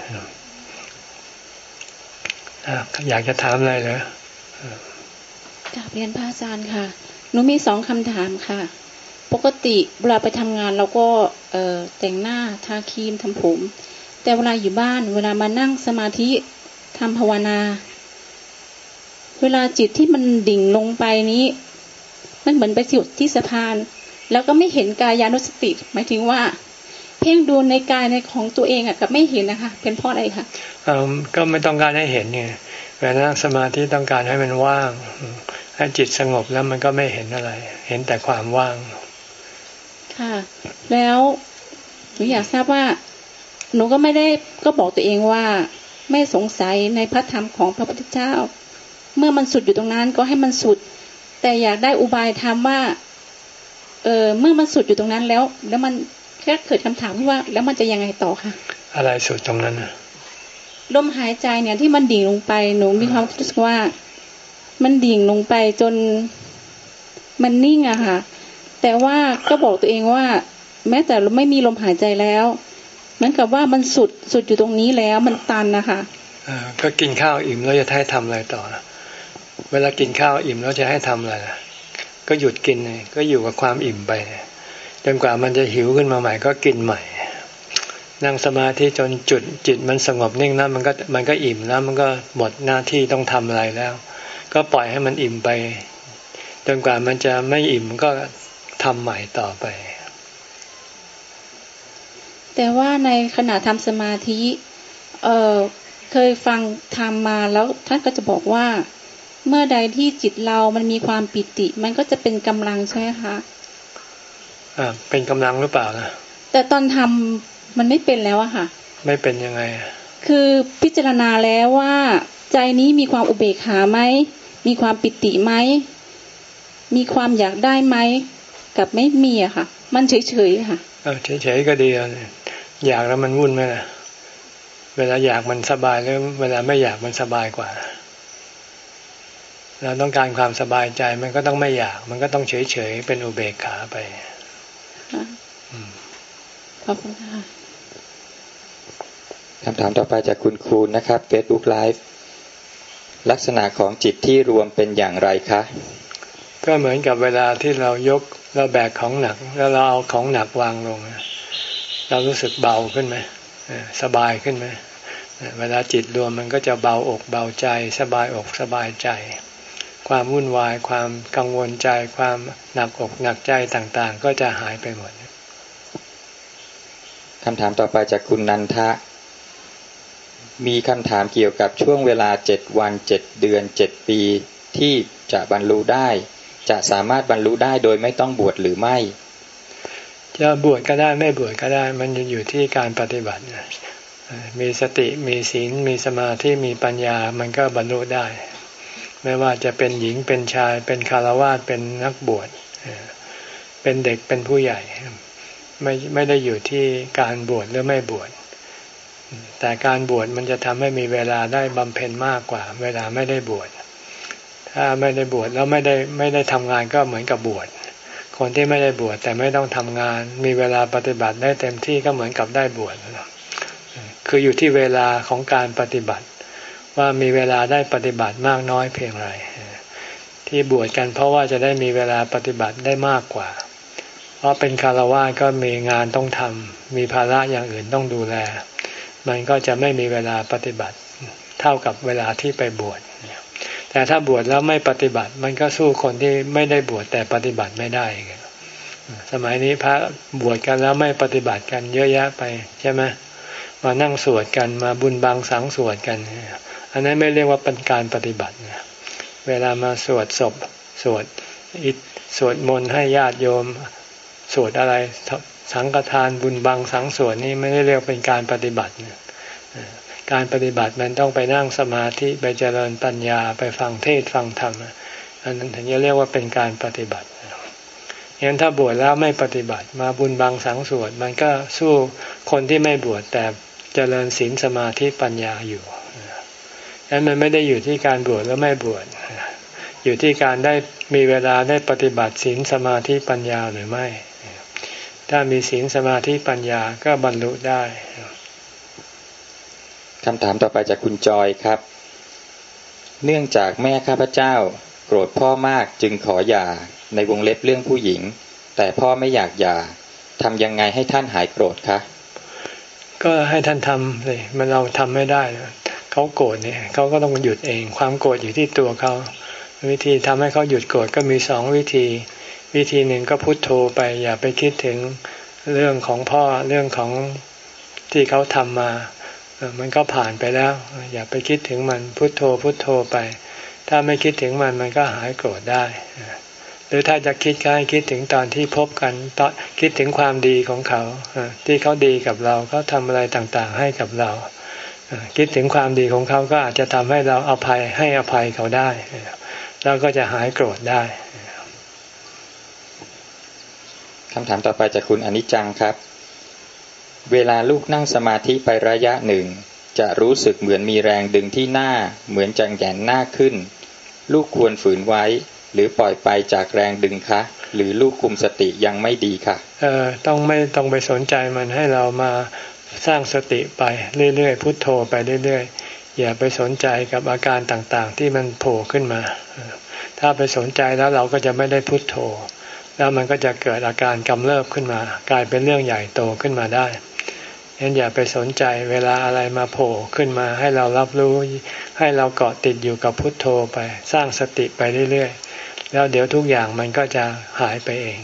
อยากจะถามอะไรเหรอกราบเรียนพระอาจารย์ค่ะหนูมีสองคำถามค่ะปกติเวลาไปทำงานเราก็เอ่อแต่งหน้าทาครีมทำผมแต่เวลาอยู่บ้านเวลามานั่งสมาธิทำภาวนาเวลาจิตที่มันดิ่งลงไปนี้มันเหมือนไปสุดที่สะพานแล้วก็ไม่เห็นกายานุสติหมายถึงว่าเพ่งดูในกายในของตัวเองอ่ะกับไม่เห็นนะคะเป็นเพราะอะไรคะอ่าก็ไม่ต้องการให้เห็นไงเวลานั่งสมาธิต้องการให้มันว่างให้จิตสงบแล้วมันก็ไม่เห็นอะไรเห็นแต่ความว่างค่ะแล้วหนูอยากทราบว่าหนูก็ไม่ได้ก็บอกตัวเองว่าไม่สงสัยในพระธรรมของพระพุทธเจ้าเมื่อมันสุดอยู่ตรงนั้นก็ให้มันสุดแต่อยากได้อุบายธรรมว่าเออเมื่อมันสุดอยู่ตรงนั้นแล้วแล้วมันแค่เกิดคำถามที่ว่าแล้วมันจะยังไงต่อคะอะไรสุดตรงนั้นน่ะลมหายใจเนี่ยที่มันดิ่งลงไปหนูมีความรู้สึกว่ามันดิ่งลงไปจนมันนิ่งอะค่ะแต่ว่าก็บอกตัวเองว่าแม้แต่เราไม่มีลมหายใจแล้วเหมือนกับว่ามันสุดสุดอยู่ตรงนี้แล้วมันตันนะคะอ่าก็กินข้าวอิ่มแล้วจะให้ทำอะไรต่อเวลากินข้าวอิ่มแล้วจะให้ทำอะไรก็หยุดกินเลยก็อยู่กับความอิ่มไปจนกว่ามันจะหิวขึ้นมาใหม่ก็กินใหม่นั่งสมาธิจนจุดจิตมันสงบนิ่งแล้วมันก็มันก็อิ่มแล้วมันก็หมดหน้าที่ต้องทำอะไรแล้วก็ปล่อยให้มันอิ่มไปจนกว่ามันจะไม่อิ่มก็ทำใหม่ต่อไปแต่ว่าในขณะทำสมาธิเอ่อเคยฟังธรรมมาแล้วท่านก็จะบอกว่าเมื่อใดที่จิตเรามันมีความปิติมันก็จะเป็นกำลังใช่ไหมคะอ่าเป็นกำลังหรือเปล่านะแต่ตอนทำมันไม่เป็นแล้วอะค่ะไม่เป็นยังไงคือพิจารณาแล้วว่าใจนี้มีความอุเบกขาไหมมีความปิติไหมมีความอยากได้ไหมกับไม่มีอะค่ะมันเฉยๆค่ะเออเฉยๆก็ดีอ่ะอยากแล้วมันวุ่นไหมล่ะเวลาอยากมันสบายแล้วเวลาไม่อยากมันสบายกว่าเราต้องการความสบายใจมันก็ต้องไม่อยากมันก็ต้องเฉยๆเป็นอุเบกขาไปขอบคุณค่ะคำถามต่อไปจากคุณคูณนะครับ Facebook Live ลักษณะของจิตที่รวมเป็นอย่างไรคะก็เหมือนกับเวลาที่เรายกเราแบกของหนักแล้วเราเอาของหนักวางลงเรารู้สึกเบาขึ้นไหมสบายขึ้นไหมเวลาจิตรวมมันก็จะเบาอกเบาใจสบายอกสบายใจความวุ่นวายความกังวลใจความหนักอกหนักใจต่างๆก็จะหายไปหมดคำถามต่อไปจากคุณนันทะมีคำถามเกี่ยวกับช่วงเวลาเจ็ดวันเจ็ดเดือนเจ็ดปีที่จะบรรลุได้จะสามารถบรรลุได้โดยไม่ต้องบวชหรือไม่จะบวชก็ได้ไม่บวชก็ได้มันจะอยู่ที่การปฏิบัติมีสติมีศีลมีสมาธิมีปัญญามันก็บรรลุได้ไม่ว่าจะเป็นหญิงเป็นชายเป็นฆราวาสเป็นนักบวชเป็นเด็กเป็นผู้ใหญ่ไม่ไม่ได้อยู่ที่การบวชหรือไม่บวชแต่การบวชมันจะทำให้มีเวลาได้บำเพ็ญมากกว่าเวลาไม่ได้บวชถ้าไม่ได้บวชแล้วไม่ได้ไม่ได้ทำงานก็เหมือนกับบวชคนที่ไม่ได้บวชแต่ไม่ต้องทำงานมีเวลาปฏิบัติได้เต็มที่ก็เหมือนกับได้บวชคืออยู่ที่เวลาของการปฏิบัติว่ามีเวลาได้ปฏิบัติมากน้อยเพียงไรที่บวชกันเพราะว่าจะได้มีเวลาปฏิบัติได้มากกว่าเพราะเป็นฆราวาสก็มีงานต้องทำมีภาระอย่างอื่นต้องดูแลมันก็จะไม่มีเวลาปฏิบัติเท่ากับเวลาที่ไปบวชแต่ถ้าบวชแล้วไม่ปฏิบัติมันก็สู้คนที่ไม่ได้บวชแต่ปฏิบัติไม่ได้สมัยนี้พระบวชกันแล้วไม่ปฏิบัติกันเยอะแยะไปใช่ไหมมานั่งสวดกันมาบุญบังสังสวดกันอันนั้นไม่เรียกว่าเป็นการปฏิบัติเวลามาสวดศพสวดอิฐสวดมนต์ให้ญาติโยมสวดอะไรสังฆทานบุญบังสังสวดนี่ไม่ได้เรียกเป็นการปฏิบัติการปฏิบัติมันต้องไปนั่งสมาธิไปเจริญปัญญาไปฟังเทศฟังธรรมอันนั้นถึงจะเรียกว่าเป็นการปฏิบัติงั้นถ้าบวชแล้วไม่ปฏิบัติมาบุญบังสังสวดมันก็สู้คนที่ไม่บวชแต่เจริญศีลสมาธิปัญญาอยู่งั้นมันไม่ได้อยู่ที่การบวชแล้วไม่บวชอยู่ที่การได้มีเวลาได้ปฏิบัติศีลสมาธิปัญญาหรือไม่ถ้ามีศีลสมาธิปัญญาก็บรรลุได้คำถามต่อไปจากคุณจอยครับเนื่องจากแม่ข้าพเจ้าโกรธพ่อมากจึงขอหย่าในวงเล็บเรื่องผู้หญิงแต่พ่อไม่อยากหย่าทำยังไงให้ท่านหายโกรธคะก็ให้ท่านทำเลยมันเราทำไม่ได้เขาโกรธเนี่ยเขาก็ต้องหยุดเองความโกรธอยู่ที่ตัวเขาวิธีทำให้เขาหยุดโกรธก็มีสองวิธีวิธีหนึ่งก็พุทโธไปอย่าไปคิดถึงเรื่องของพ่อเรื่องของที่เขาทำมามันก็ผ่านไปแล้วอย่าไปคิดถึงมันพุทโธพุทโธไปถ้าไม่คิดถึงมันมันก็หายโกรธได้หรือถ้าจะคิดก็ให้คิดถึงตอนที่พบกันตอนคิดถึงความดีของเขาที่เขาดีกับเราเขาทำอะไรต่างๆให้กับเราคิดถึงความดีของเขาก็อาจจะทำให้เราอภัยให้อภัยเขาได้แล้วก็จะหายโกรธได้คำถามต่อไปจากคุณอนิจจังครับเวลาลูกนั่งสมาธิไประยะหนึ่งจะรู้สึกเหมือนมีแรงดึงที่หน้าเหมือนจะแหงนหน้าขึ้นลูกควรฝืนไว้หรือปล่อยไปจากแรงดึงคะหรือลูกคุมสติยังไม่ดีค่ะเอ่อต้องไม่ต้องไปสนใจมันให้เรามาสร้างสติไปเรื่อยๆพุทโธไปเรื่อยๆอย่าไปสนใจกับอาการต่างๆที่มันโผล่ขึ้นมาถ้าไปสนใจแล้วเราก็จะไม่ได้พุทโธแล้วมันก็จะเกิดอาการกำเริบขึ้นมากลายเป็นเรื่องใหญ่โตขึ้นมาได้งั้นอย่าไปสนใจเวลาอะไรมาโผล่ขึ้นมาให้เรารับรู้ให้เราเกาะติดอยู่กับพุทโธไปสร้างสติไปเรื่อยๆแล้วเดี๋ยวทุกอย่างมันก็จะหายไปเอง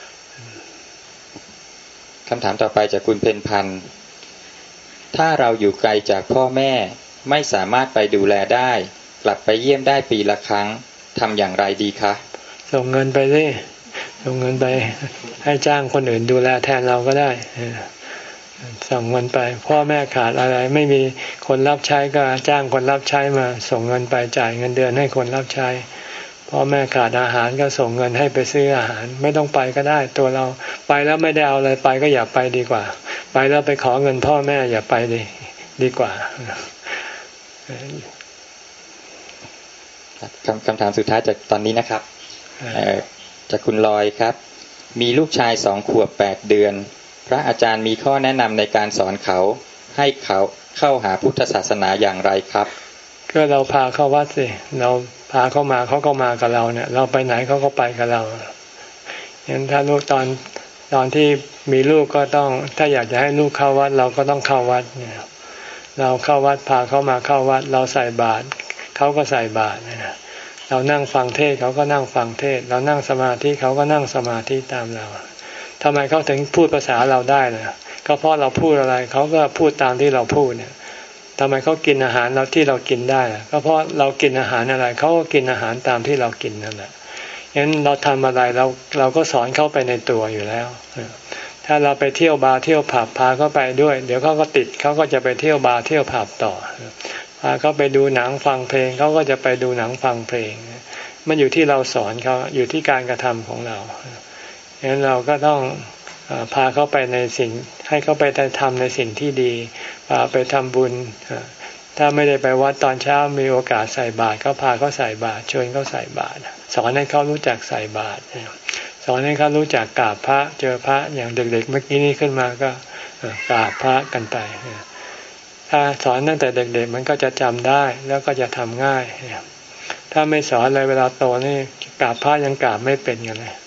คำถามต่อไปจากคุณเพ็ญพันธ์ถ้าเราอยู่ไกลจากพ่อแม่ไม่สามารถไปดูแลได้กลับไปเยี่ยมได้ปีละครั้งทำอย่างไรดีคะส่งเงินไปสิส่งเงินไปให้จ้างคนอื่นดูแลแทนเราก็ได้ส่งเงินไปพ่อแม่ขาดอะไรไม่มีคนรับใช้ก็จ้างคนรับใช้มาส่งเงินไปจ่ายเงินเดือนให้คนรับใช้พ่อแม่ขาดอาหารก็ส่งเงินให้ไปซื้ออาหารไม่ต้องไปก็ได้ตัวเราไปแล้วไม่ได้เอาอะไรไปก็อย่าไปดีกว่าไปแล้วไปขอเงินพ่อแม่อย่าไปดีดีกว่าคำคำถามสุดท้ายจากตอนนี้นะครับจากคุณลอยครับมีลูกชายสองขวบแปดเดือนพระอาจารย์มีข้อแนะนำในการสอนเขาให้เขาเข้าหาพุทธศาสนาอย่างไรครับก็เราพาเข้าวัดสิเราพาเขามาเขาก็มากับเราเนี่ยเราไปไหนเขาก็ไปกับเรางั้นถ้าลูกตอนตอนที่มีลูกก็ต้องถ้าอยากจะให้ลูกเข้าวัดเราก็ต้องเข้าวัดเนี่ยเราเข้าวัดพาเขามาเข้าวัดเราใส่บาตรเขาก็ใส่บาตรเนี่ยเรานั่งฟังเทศเขาก็นั่งฟังเทศเรานั่งสมาธิเขาก็นั่งสมาธิตามเราทำไมเขาถึงพูดภาษาเราได้ล่ะก็เพราะเราพูดอะไรเขาก็พูดตามที่เราพูดเนี่ยทำไมเขากินอาหารเราที่เรากินได้ล่ะก็เพราะเรากินอาหารอะไรเขาก็กินอาหารตามที่เรากินนั่นแหละงั้นเราทำอะไรเราเราก็สอนเขาไปในตัวอยู่แล้วถ้าเราไปเที่ยวบาร์เที่ยวผับพาเขาไปด้วยเดี๋ยวเขาก็ติดเขาก็จะไปเที่ยวบาร์เที่ยวผับต่อพาเขาไปดูหนังฟังเพลงเขาก็จะไปดูหนังฟังเพลงมันอยู่ที่เราสอนเขาอยู่ที่การกระทำของเรางั้นเราก็ต้องพาเขาไปในสิ่งให้เขาไปทำในสิ่งที่ดีพาไปทำบุญถ้าไม่ได้ไปวัดตอนเช้ามีโอกาสใส่บาตรก็พาเขาใส่บาตรชวนเขาใส่บาตรสอนให้เขารู้จักใส่บาตรสอนให้เขารู้จักกราบพระเจอพระอย่างเด็กๆเมื่อกี้นี้ขึ้นมาก็กราบพระกันไปถ้าสอนตั้งแต่เด็กๆมันก็จะจำได้แล้วก็จะทำง่ายถ้าไม่สอนเลยเวลาโตนี่กราบพระยังกราบไม่เป็นกันเลย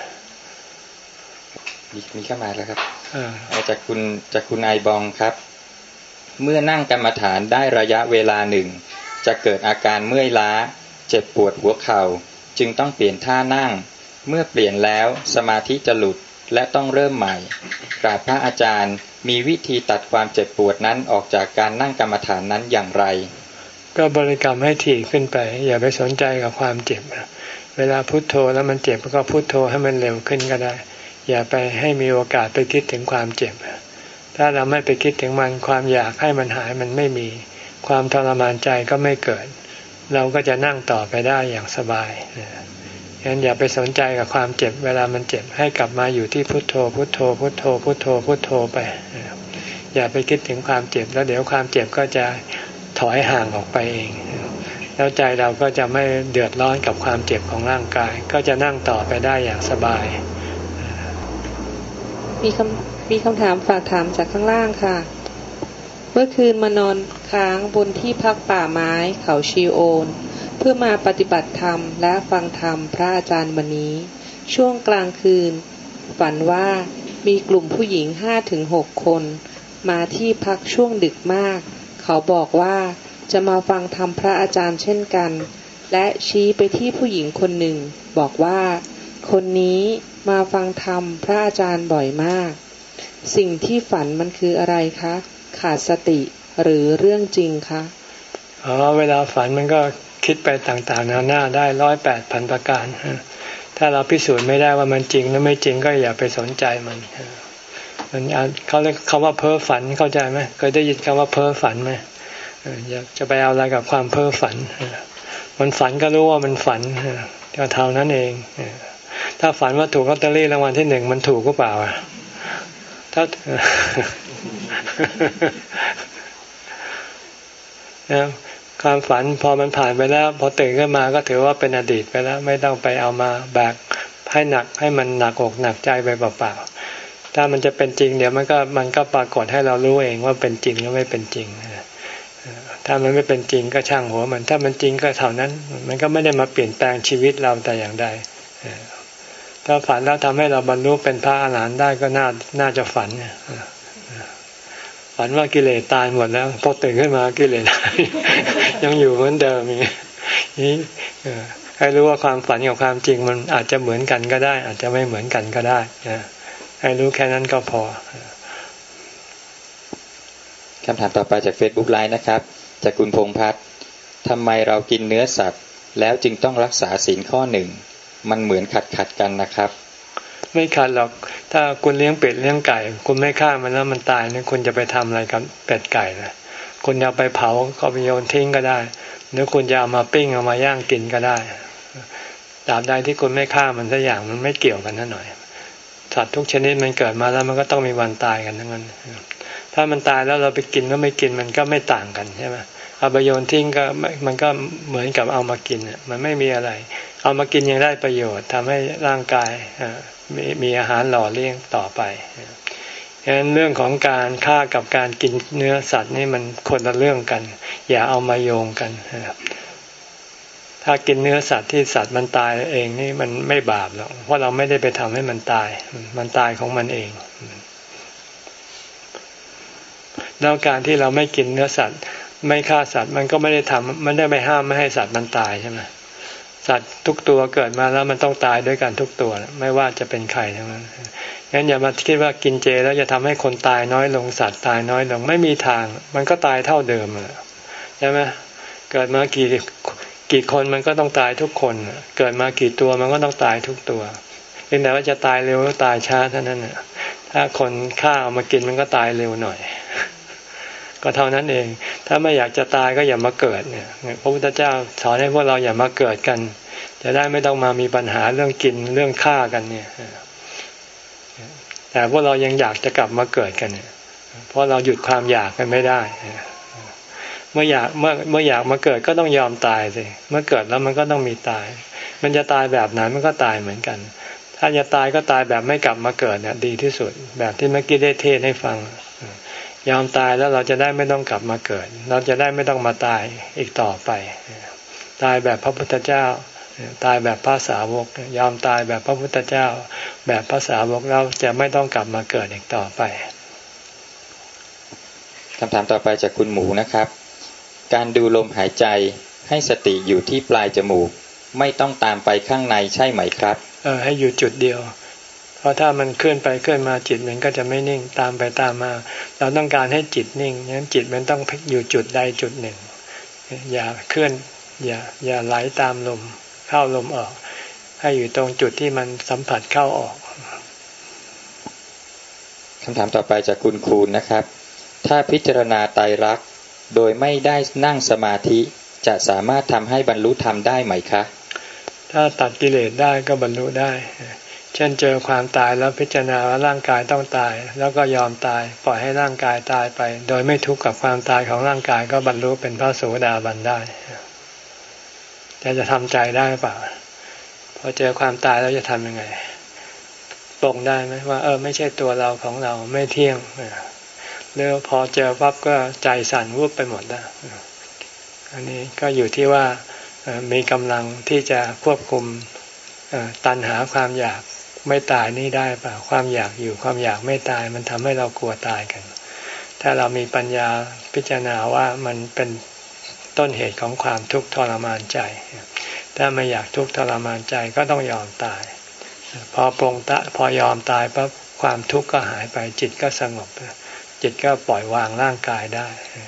มีมีเข้ามาแล้วครับจากคุณจากคุณไอบองครับเมื่อนั่งกรรมฐานได้ระยะเวลาหนึ่งจะเกิดอาการเมื่อยล้าเจ็บปวดหัวเข่าจึงต้องเปลี่ยนท่านั่งเมื่อเปลี่ยนแล้วสมาธิจะหลุดและต้องเริ่มใหม่กราบพระอาจารย์มีวิธีตัดความเจ็บปวดนั้นออกจากการนั่งกรรมฐานนั้นอย่างไรก็บริกรรมให้ถี่ขึ้นไปอย่าไปสนใจกับความเจ็บเวลาพุทโธแล้วมันเจ็บก็พุทโธให้มันเร็วขึ้นก็ได้อย่าไปให้มีโอกาสไปคิดถึงความเจ็บถ้าเราไม่ไปคิดถึงมันความอยากให้มันหายมันไม่มีความทรมานใจก็ไม่เกิดเราก็จะนั่งต่อไปได้อย่างสบายงั้นอย่าไปสนใจกับความเจ็บเวลามันเจ็บให้กลับมาอยู่ที่พุทโธพุทโธพุทโธพุทโธพุทโธไปอย่าไปคิดถึงความเจ็บแล้วเดี๋ยวความเจ็บก็จะถอยห่างออกไปเองแล้วใจเราก็จะไม่เดือดร้อนกับความเจ็บของร่างกายก็จะนั่งต่อไปได้อย่างสบายมีคำมีคำถามฝากถามจากข้างล่างค่ะเมื่อคืนมานอนค้างบนที่พักป่าไม้เขาชีโอนเพื่อมาปฏิบัติธรรมและฟังธรรมพระอาจารย์วันนี้ช่วงกลางคืนฝันว่ามีกลุ่มผู้หญิงห้าถึงหกคนมาที่พักช่วงดึกมากเขาบอกว่าจะมาฟังธรรมพระอาจารย์เช่นกันและชี้ไปที่ผู้หญิงคนหนึ่งบอกว่าคนนี้มาฟังธรรมพระอาจารย์บ่อยมากสิ่งที่ฝันมันคืออะไรคะขาดสติหรือเรื่องจริงคะอ๋อเวลาฝันมันก็คิดไปต่างๆนานาได้ร้อยแปดพันประการถ้าเราพิสูจน์ไม่ได้ว่ามันจริงหรือไม่จริงก็อย่าไปสนใจมันมันเขาเรียกคำว่าเพ้อฝันเข้าใจไหมเคยได้ยินคำว่าเพ้อฝันไหมอยากจะไปเอาอะไรกับความเพ้อฝันมันฝันก็รู้ว่ามันฝันก็เท่านั้นเองถ้าฝันว่าถูกลอตเตอรี่รางวัลที่หนึ่งมันถูกก็เปล่าถ้านะความฝันพอมันผ่านไปแล้วพอตื่นขึ้นมาก็ถือว่าเป็นอดีตไปแล้วไม่ต้องไปเอามาแบกให้หนักให้มันหนักอกหนักใจไปเปล่าๆถ้ามันจะเป็นจริงเดี๋ยวมันก็มันก็ปรากฏให้เรารู้เองว่าเป็นจริงหรือไม่เป็นจริงถ้ามันไม่เป็นจริงก็ช่างหัวมันถ้ามันจริงก็เท่านั้นมันก็ไม่ได้มาเปลี่ยนแปลงชีวิตเราแต่อย่างใดถ้าฝันแล้วทำให้เราบรรลุเป็นพระอรหันต์ได้ก็น่าน่าจะฝันฝันว่ากิเลสตายหมดแล้วพอตื่นขึ้นมากิเลส ยังอยู่เหมือนเดิมอย่างนี้นี่ให้รู้ว่าความฝันกับความจริงมันอาจจะเหมือนกันก็ได้ อาจจะไม่เหมือนกันก็ได้นะให้รู้แค่นั้นก็พอคำถามต่อไปจาก Facebook Live นะครับจากคุณพงษ์พัฒน์ทำไมเรากินเนื้อสัตว์แล้วจึงต้องรักษาศีลข้อหนึ่งมันเหมือนขัดขัดกันนะครับไม่ขัดหรอกถ้าคุณเลี้ยงเป็ดเลี้ยงไก่คุณไม่ฆ่ามันแล้วมันตายเนี่ยคุณจะไปทำอะไรกับเป็ดไก่นะคุณจะไปเผาก็ไปโยนทิ้งก็ได้หรือคุณจะเอามาปิ้งเอามาย่างกินก็ได้ตราบใดที่คุณไม่ฆ่ามันสักอย่างมันไม่เกี่ยวกันนั่นหน่อยสัตว์ทุกชนิดมันเกิดมาแล้วมันก็ต้องมีวันตายกันทั้งนั้นถ้ามันตายแล้วเราไปกินก็ไม่กินมันก็ไม่ต่างกันใช่ไหมเอาไปโยนทิ้งก็มันก็เหมือนกับเอามากินมันไม่มีอะไรเอามากินยังได้ประโยชน์ทำให้ร่างกายมีมีอาหารหล่อเลี้ยงต่อไปฉะนั้นเรื่องของการฆ่ากับการกินเนื้อสัตว์นี่มันคนละเรื่องกันอย่าเอามาโยงกันถ้ากินเนื้อสัตว์ที่สัตว์มันตายเองนี่มันไม่บาปหรอกเพราะเราไม่ได้ไปทำให้มันตายมันตายของมันเองแล้วการที่เราไม่กินเนื้อสัตว์ไม่ฆ่าสัตว์มันก็ไม่ได้ทำมันได้ไม่ห้ามไม่ให้สัตว์มันตายใช่ไหมสัตว์ทุกตัวเกิดมาแล้วมันต้องตายด้วยกันทุกตัวไม่ว่าจะเป็นใครทั้งนั้นงั้นอย่ามาคิดว่ากินเจแล้วจะทำให้คนตายน้อยลงสัตว์ตายน้อยลงไม่มีทางมันก็ตายเท่าเดิมใช่ไหมเกิดมากี่กี่คนมันก็ต้องตายทุกคนเกิดมากี่ตัวมันก็ต้องตายทุกตัวเพียงแต่ว่าจะตายเร็วหรือตายช้าเท่านั้นน่ะถ้าคนฆ่าเอามากินมันก็ตายเร็วหน่อยก็เท่านั้นเองถ้าไม่อยากจะตายก็อย่ามาเกิดเนี่ยพระพุทธเจ้าสอนให้พวกเราอย่ามาเกิดกันจะได้ไม่ต้องมามีปัญหาเรื่องกินเรื่องฆ่ากันเนี่ยแต่พวกเรายังอยากจะกลับมาเกิดกันเนี่ยเพราะเราหยุดความอยากกันไม่ได้เมื่ออยากเมื่อเมื่ออยากมาเกิดก็ต้องยอมตายสิเมื่อเกิดแล้วมันก็ต้องมีตายมันจะตายแบบไหนมันก็ตายเหมือนกันถ้าจะตายก็ตายแบบไม่กลับมาเกิดเนี่ยดีที่สุดแบบที่เมื่อกี้ได้เทศให้ฟังยอมตายแล้วเราจะได้ไม่ต้องกลับมาเกิดเราจะได้ไม่ต้องมาตายอีกต่อไปตายแบบพระพุทธเจ้าตายแบบพระสาวกยอมตายแบบพระพุทธเจ้าแบบพระสาวกเราจะไม่ต้องกลับมาเกิดอีกต่อไปคำถามต่อไปจากคุณหมูนะครับการดูลมหายใจให้สติอยู่ที่ปลายจมูกไม่ต้องตามไปข้างในใช่ไหมครับเออให้อยู่จุดเดียวเพราะถ้ามันเคลื่อนไปเคลื่อนมาจิตมันก็จะไม่นิ่งตามไปตามมาเราต้องการให้จิตนิ่งงั้นจิตมันต้องอยู่จุดใดจุดหนึ่งอย่าเคลื่อนอย่าอย่าไหลตามลมเข้าลมออกให้อยู่ตรงจุดที่มันสัมผัสเข้าออกคำถามต่อไปจากคุณคูณนะครับถ้าพิจารณาไตรลักษณ์โดยไม่ได้นั่งสมาธิจะสามารถทำให้บรรลุธรรมได้ไหมคะถ้าตัดกิเลสได้ก็บรรลุได้เช่นเจอความตายแล้วพิจารณาว่าร่างกายต้องตายแล้วก็ยอมตายปล่อยให้ร่างกายตายไปโดยไม่ทุกข์กับความตายของร่างกายก็บรรลุเป็นพระโสดาบันได้แต่จะทำใจได้เปล่าพอเจอความตายแล้วจะทำยังไงปลงได้ไหมว่าเออไม่ใช่ตัวเราของเราไม่เที่ยงแล้วพอเจอปั๊บก็ใจสั่นวุบไปหมดแล้วอันนี้ก็อยู่ที่ว่ามีกำลังที่จะควบคุมตัณหาความอยากไม่ตายนี่ได้เปล่าความอยากอยู่ความอยากไม่ตายมันทำให้เรากลัวตายกันถ้าเรามีปัญญาพิจารณาว่ามันเป็นต้นเหตุของความทุกข์ทรมานใจถ้าไม่อยากทุกข์ทรมานใจก็ต้องยอมตายพอปรงตะพอยอมตายปั๊บความทุกข์ก็หายไปจิตก็สงบจิตก็ปล่อยวางร่างกายได้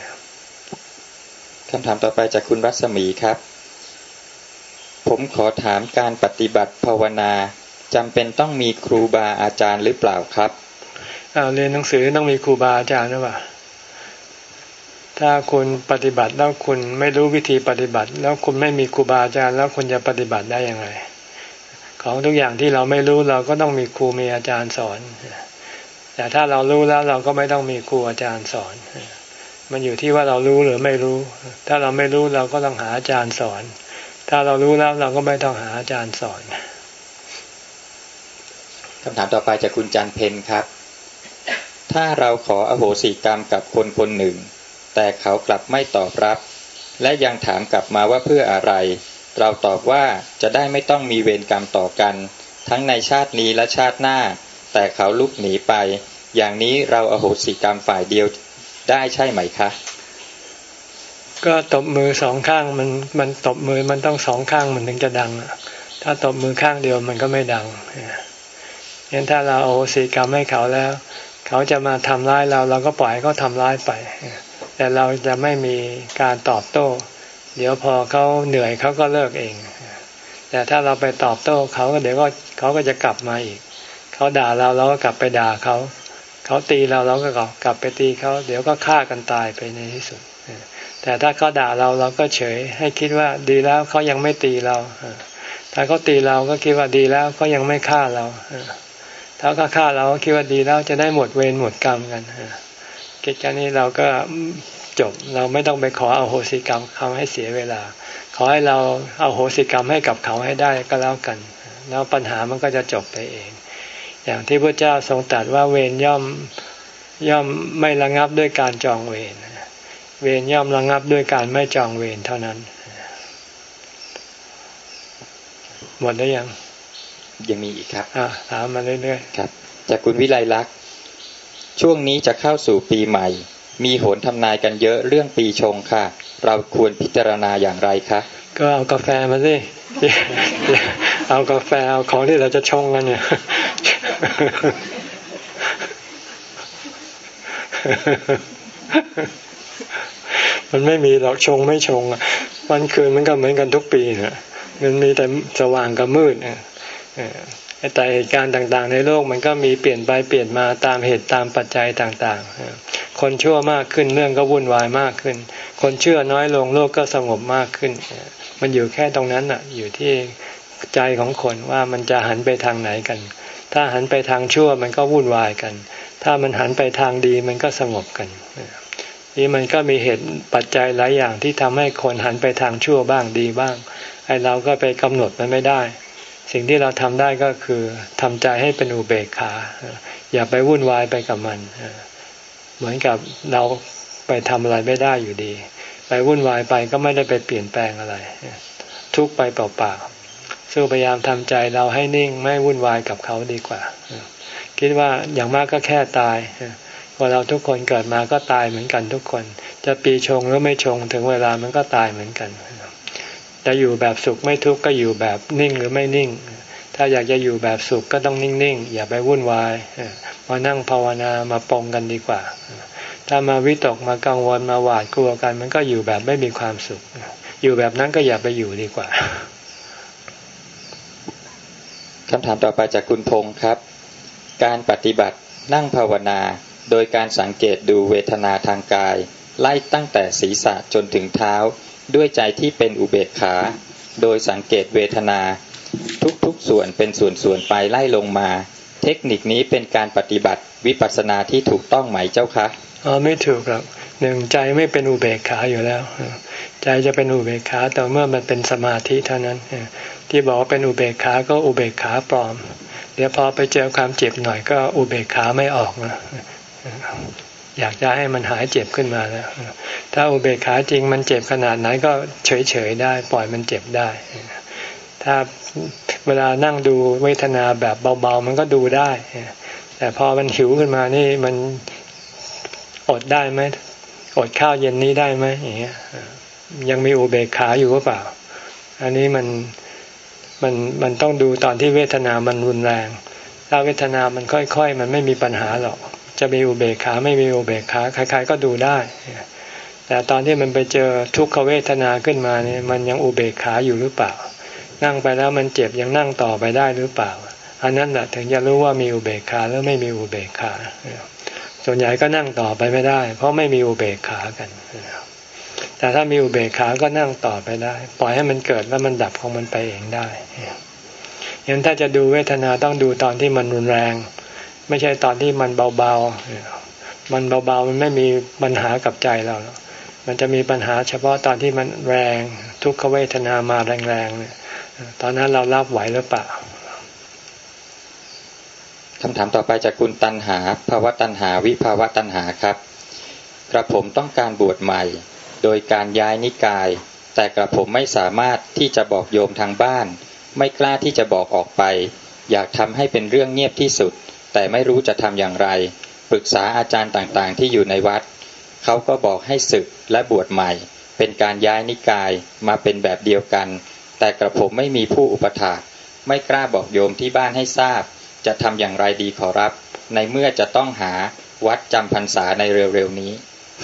คำถามต่อไปจากคุณรัศมีครับผมขอถามการปฏิบัติภาวนาจำเป็นต้องมีครูบาอาจารย์หรือเปล่าครับเรียนหนังสือต้องมีครูบาอาจารย์หรือเปล่าถ้าคุณปฏิบัติแล้วคุณไม่รู้วิธีปฏิบัติแล้วคุณไม่มีครูบาอาจารย์แล้วคุณจะปฏิบัติได้ยังไงของทุกอย่างที่เราไม่รู้เราก็ต้องมีครูมีอาจารย์สอนแต่ถ้าเรารู้แล้วเราก็ไม่ต้องมีครูอาจารย์สอนมันอยู่ที่ว่าเรารู้หรือไม่รู้ถ้าเราไม่รู้เราก็ต้องหาอาจารย์สอนถ้าเรารู้แล้วเราก็ไม่ต้องหาอาจารย์สอนคำถามต่อไปจากคุณจันเพ็ญครับถ้าเราขออโหสิกรรมกับคนคนหนึ่งแต่เขากลับไม่ตอบรับและยังถามกลับมาว่าเพื่ออะไรเราตอบว่าจะได้ไม่ต้องมีเวรกรรมต่อกันทั้งในชาตินี้และชาติหน้าแต่เขาลุกหนีไปอย่างนี้เราอโหสิกรรมฝ่ายเดียวได้ใช่ไหมคะก็ตบมือสองข้างมันมันตบมือมันต้องสองข้างมันถึงจะดังถ้าตบมือข้างเดียวมันก็ไม่ดังงั้นถ้าเราโอโหสิกรรมให้เขาแล้วเขาจะมาทำร้ายเราเราก็ปล่อยเขาทำร้ายไปแต่เราจะไม่มีการตอบโต้เดี๋ยวพอเขาเหนื่อยเขาก็เลิกเองแต่ถ้าเราไปตอบโต้เขาเดี๋ยวก็เขาก็จะกลับมาอีกเขาด่าเราเราก็กลับไปด่าเขาเขาตีเราเราก็กลับไปตีเขาเดี๋ยวก็ฆ่ากันตายไปในที่สุดแต่ถ้าเขาด่าเราเราก็เฉยให้คิดว่าดีแล้วเขายังไม่ตีเราถ้าเขาตีเราก็คิดว่าดีแล้วเขายังไม่ฆ่าเราถ้าเขาฆ่าเราก็คิดว่าดีแล้วจะได้หมดเวรหมดกรรมกันกิจการนี้เราก็จบเราไม่ต้องไปขออโหสิกรรมเขาให้เสียเวลาขอให้เราเอาโหสิกรรมให้กับเขาให้ได้ก็แล้วกันแล้วปัญหามันก็จะจบไปเองอย่างที่พระเจ้าทรงตรัสว่าเวรย่อมย่อมไม่ระงับด้วยการจองเวรเวรย่อมระงับด้วยการไม่จองเวรเท่านั้นหมดได้ยังยังมีอีกครับอ่าถามมาเรื่อยๆครับจากคุณวิไลลักษณ์ช่วงนี้จะเข้าสู่ปีใหม่มีโหรทำนายกันเยอะเรื่องปีชงค่ะเราควรพิจารณาอย่างไรคะก็เอากาแฟมาสิเอากาแฟเอาของที่เราจะชงกันเนี่ยมันไม่มีหรอกชงไม่ชงวันคืนมันก็เหมือนกันทุกปีนะมันมีแต่สว่างกับมืดแต่เหตุการณ์ต่างๆในโลกมันก็มีเปลี่ยนไปเปลี่ยนมาตามเหตุตามปัจจัยต่างๆคนชั่วมากขึ้นเรื่องก็วุ่นวายมากขึ้นคนเชื่อน้อยลงโลกก็สงบมากขึ้นมันอยู่แค่ตรงนั้นน่ะอยู่ที่ใจของคนว่ามันจะหันไปทางไหนกันถ้าหันไปทางชั่วมันก็วุ่นวายกันถ้ามันหันไปทางดีมันก็สงบกันนี่มันก็มีเหตุปัจจัยหลายอย่างที่ทำให้คนหันไปทางชั่วบ้างดีบ้างไอ้เราก็ไปกำหนดมันไม่ได้สิ่งที่เราทำได้ก็คือทำใจให้เป็นอุเบกขาอย่าไปวุ่นวายไปกับมันเหมือนกับเราไปทำอะไรไม่ได้อยู่ดีไปวุ่นวายไปก็ไม่ได้ไปเปลี่ยนแปลงอะไรทุกไปเปล่าๆสู้พยายามทำใจเราให้นิ่งไม่วุ่นวายกับเขาดีกว่าคิดว่าอย่างมากก็แค่ตายพอเราทุกคนเกิดมาก็ตายเหมือนกันทุกคนจะปีชงหรือไม่ชงถึงเวลามันก็ตายเหมือนกันจะอยู่แบบสุขไม่ทุกข์ก็อยู่แบบนิ่งหรือไม่นิ่งถ้าอยากจะอยู่แบบสุขก็ต้องนิ่งๆอย่าไปวุ่นวายมานั่งภาวนามาปองกันดีกว่าถ้ามาวิตกมากังวลมาหวาดกลัวกันมันก็อยู่แบบไม่มีความสุขอยู่แบบนั้นก็อย่าไปอยู่ดีกว่าคำถามต่อไปจากคุณพงศ์ครับการปฏิบัตินั่งภาวนาโดยการสังเกตดูเวทนาทางกายไล่ตั้งแต่ศีรษะจนถึงเท้าด้วยใจที่เป็นอุเบกขาโดยสังเกตเวทนาทุกๆส่วนเป็นส่วนๆไปไล่ลงมาเทคนิคนี้เป็นการปฏิบัติวิปัสสนาที่ถูกต้องไหมเจ้าคะอ๋อไม่ถูกครับหนึ่งใจไม่เป็นอุเบกขาอยู่แล้วใจจะเป็นอุเบกขาแต่เมื่อมันเป็นสมาธิเท่านั้นที่บอกว่าเป็นอุเบกขาก็อุเบกขาปลอมเดี๋ยวพอไปเจอความเจ็บหน่อยก็อุเบกขาไม่ออกนะอยากจะให้มันหายเจ็บขึ้นมาแล้วถ้าอุเบกขาจริงมันเจ็บขนาดไหนก็เฉยๆได้ปล่อยมันเจ็บได้ถ้าเวลานั่งดูเวทนาแบบเบาๆมันก็ดูได้แต่พอมันหิวขึ้นมานี่มันอดได้ไหมอดข้าวเย็นนี้ได้ไหมอย่างเงี้ยยังมีอุเบกขาอยู่หรือเปล่าอันนี้มันมันมันต้องดูตอนที่เวทนามันรุนแรงถ้าเวทนามันค่อยๆมันไม่มีปัญหาหรอกจะมีอุเบกขาไม่มีอุเบกขาใครๆก็ดูได้แต่ตอนที่มันไปเจอทุกขเวทนาขึ้นมาเนี่ยมันยังอุเบกขาอยู่หรือเปล่านั่งไปแล้วมันเจ็บยังนั่งต่อไปได้หรือเปล่าอันนั้นแหละถึงจะรู้ว่ามีอุเบกขาหรือไม่มีอุเบกขาส่วนใหญ่ก็นั่งต่อไปไม่ได้เพราะไม่มีอุเบกขากันแต่ถ้ามีอุเบกขาก็นั่งต่อไปได้ปล่อยให้มันเกิดแล้วมันดับของมันไปเองได้งั้นถ้าจะดูเวทนาต้องดูตอนที่มันรุนแรงไม่ใช่ตอนที่มันเบาๆมันเบาๆมันไม่มีปัญหากับใจเรามันจะมีปัญหาเฉพาะตอนที่มันแรงทุกขเวทนามาแรงๆเนี่ยตอนนั้นเรารับไหวหรือเปล่าคำถามต่อไปจากคุณตัณหาภาวะตัณหาวิภาวะตัณหาครับกระผมต้องการบวชใหม่โดยการย้ายนิกายแต่กระผมไม่สามารถที่จะบอกโยมทางบ้านไม่กล้าที่จะบอกออกไปอยากทำให้เป็นเรื่องเงียบที่สุดแต่ไม่รู้จะทำอย่างไรปรึกษาอาจารย์ต่างๆที่อยู่ในวัดเขาก็บอกให้สึกและบวชใหม่เป็นการย้ายนิกายมาเป็นแบบเดียวกันแต่กระผมไม่มีผู้อุปถากไม่กล้าบอกโยมที่บ้านให้ทราบจะทำอย่างไรดีขอรับในเมื่อจะต้องหาวัดจำพรรษาในเร็วๆนี้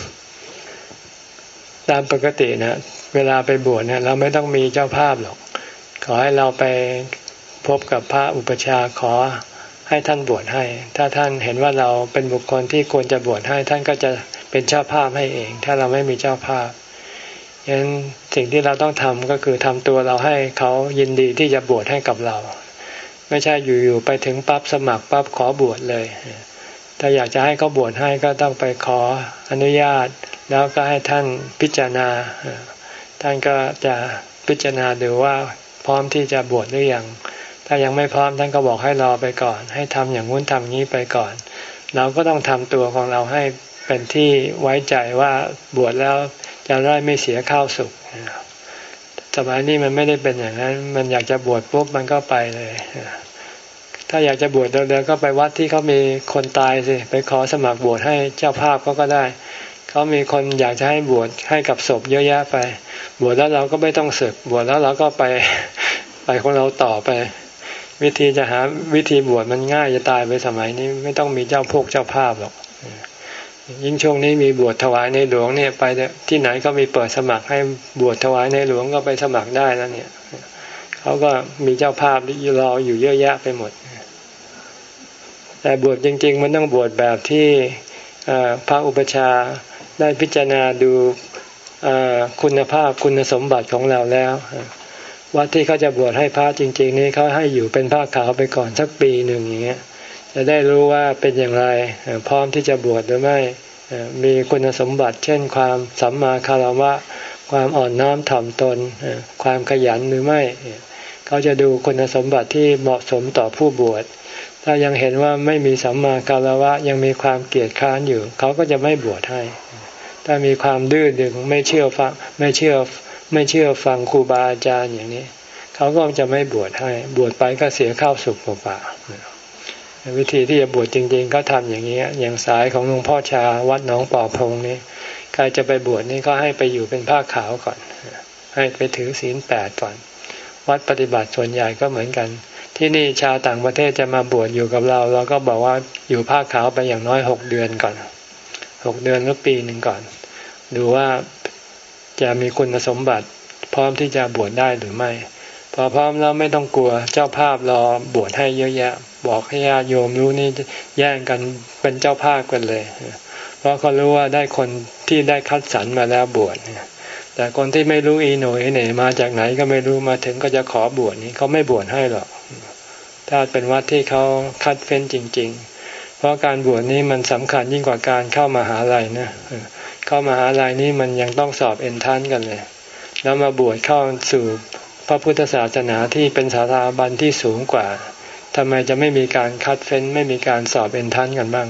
ตามปกตินะเวลาไปบวชเนี่ยเราไม่ต้องมีเจ้าภาพหรอกขอให้เราไปพบกับพระอุปชฌาย์ขอให้ท่านบวชให้ถ้าท่านเห็นว่าเราเป็นบุคคลที่ควรจะบวชให้ท่านก็จะเป็นเจ้าภาพให้เองถ้าเราไม่มีเจ้าภาพฉะนั้นสิ่งที่เราต้องทำก็คือทำตัวเราให้เขายินดีที่จะบวชให้กับเราไม่ใช่อยู่ๆไปถึงปั๊บสมัครปั๊บขอบวชเลยถ้าอยากจะให้เขาบวชให้ก็ต้องไปขออนุญาตแล้วก็ให้ท่านพิจารณาท่านก็จะพิจารณาดูว่าพร้อมที่จะบวชหรือยังถ้ายังไม่พร้อมท่านก็บอกให้รอไปก่อนให้ทำอย่างงู้นทำงี้ไปก่อนเราก็ต้องทำตัวของเราให้เป็นที่ไว้ใจว่าบวชแล้วจะได้ไม่เสียข้าวสุกสมัยนี้มันไม่ได้เป็นอย่างนั้นมันอยากจะบวชปุ๊บมันก็ไปเลยถ้าอยากจะบวชเดินๆก็ไปวัดที่เขามีคนตายสิไปขอสมัครบวชให้เจ้าภาพเขาก็ได้เขามีคนอยากจะให้บวชให้กับศพเยอะแยะไปบวชแล้วเราก็ไม่ต้องศึกบวชแล้วเราก็ไปไปของเราต่อไปวิธีจะหาวิธีบวชมันง่ายจะตายไปสมัยนี้ไม่ต้องมีเจ้าพวกเจ้าภาพหรอกยิ่งช่วงนี้มีบวชถวายในหลวงเนี่ยไปที่ไหนก็มีเปิดสมัครให้บวชถวายในหลวงก็ไปสมัครได้แล้วเนี่ยเขาก็มีเจ้าภาพรออยู่เยอะแยะไปหมดแต่บวชจริงๆมันต้องบวชแบบที่พระอุปชฌาย์ได้พิจารณาดูคุณภาพคุณสมบัติของเราแล้ววัดที่เขาจะบวชให้พระจริงๆนี้เขาให้อยู่เป็นผ้าขาวไปก่อนสักปีหนึ่งอย่างเงี้ยจะได้รู้ว่าเป็นอย่างไรพร้อมที่จะบวชหรือไม่มีคุณสมบัติเช่นความสัมมาคารวะความอ่อนน้อมถ่อมตนความขยันหรือไม่เขาจะดูคุณสมบัติที่เหมาะสมต่อผู้บวชถ้ายังเห็นว่าไม่มีสัมมาคารวะยังมีความเกียจคร้านอยู่เขาก็จะไม่บวชให้ถ้ามีความดื้อดึงไม่เชื่อฟังไม่เชื่อไม่เชื่อฟังครูบาอาจารย์อย่างนี้เขาก็จะไม่บวชให้บวชไปก็เสียข้าวสุกเปล่าๆวิธีที่จะบวชจริงๆก็ทำอย่างนี้อย่างสายของหลวงพ่อชาวัดหนองป่อพงนี้ใครจะไปบวชนี่ก็ให้ไปอยู่เป็นผ้าขาวก่อนให้ไปถือศีลแปดก่อนวัดปฏิบัติส่วนใหญ่ก็เหมือนกันที่นี่ชาวต่างประเทศจะมาบวชอยู่กับเราเราก็บอกว่าอยู่ผ้าขาวไปอย่างน้อยหกเดือนก่อนหกเดือนหรือปีหนึ่งก่อนดูว่าจะมีคุณสมบัติพร้อมที่จะบวชได้หรือไม่พอพร้อมแล้วไม่ต้องกลัวเจ้าภาพรอบวชให้เยอะแยะบอกให้ญาติโยมรู้นี่แย่งกันเป็นเจ้าภาพกันเลยเพราะเขารู้ว่าได้คนที่ได้คัดสรรมาแล้วบวชแต่คนที่ไม่รู้อีโหน่อีเหน่มาจากไหนก็ไม่รู้มาถึงก็จะขอบวชนี่เขาไม่บวชให้หรอกถ้าเป็นวัดที่เขาคัดเฟ้นจริงๆเพราะการบวชนี้มันสำคัญยิ่งกว่าการเข้ามหาลัยนะเข้ามหาลัยนี้มันยังต้องสอบเอนทรานซ์กันเลยแล้วมาบวชเข้าสู่พระพุทธศาสนาที่เป็นสถาบันที่สูงกว่าทำไมจะไม่มีการคัดเฟ้นไม่มีการสอบเอนทรานซ์กันบ้าง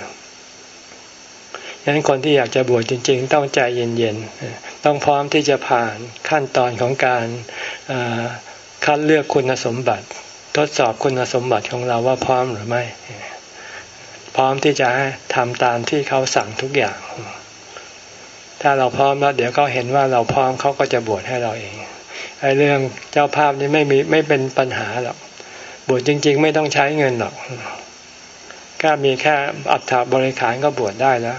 ฉะนั้นคนที่อยากจะบวชจริงๆต้องใจเย็นๆต้องพร้อมที่จะผ่านขั้นตอนของการคัดเลือกคุณสมบัติทดสอบคุณสมบัติของเราว่าพร้อมหรือไม่พร้อมที่จะทำตามที่เขาสั่งทุกอย่างถ้าเราพร้อมแล้วเดี๋ยวเขาเห็นว่าเราพร้อมเขาก็จะบวชให้เราเองไอ้เรื่องเจ้าภาพนี่ไม่มีไม่เป็นปัญหาหรอกบวชจริงๆไม่ต้องใช้เงินหรอกก็มีแค่อัฐบริขารก็บวชได้แล้ว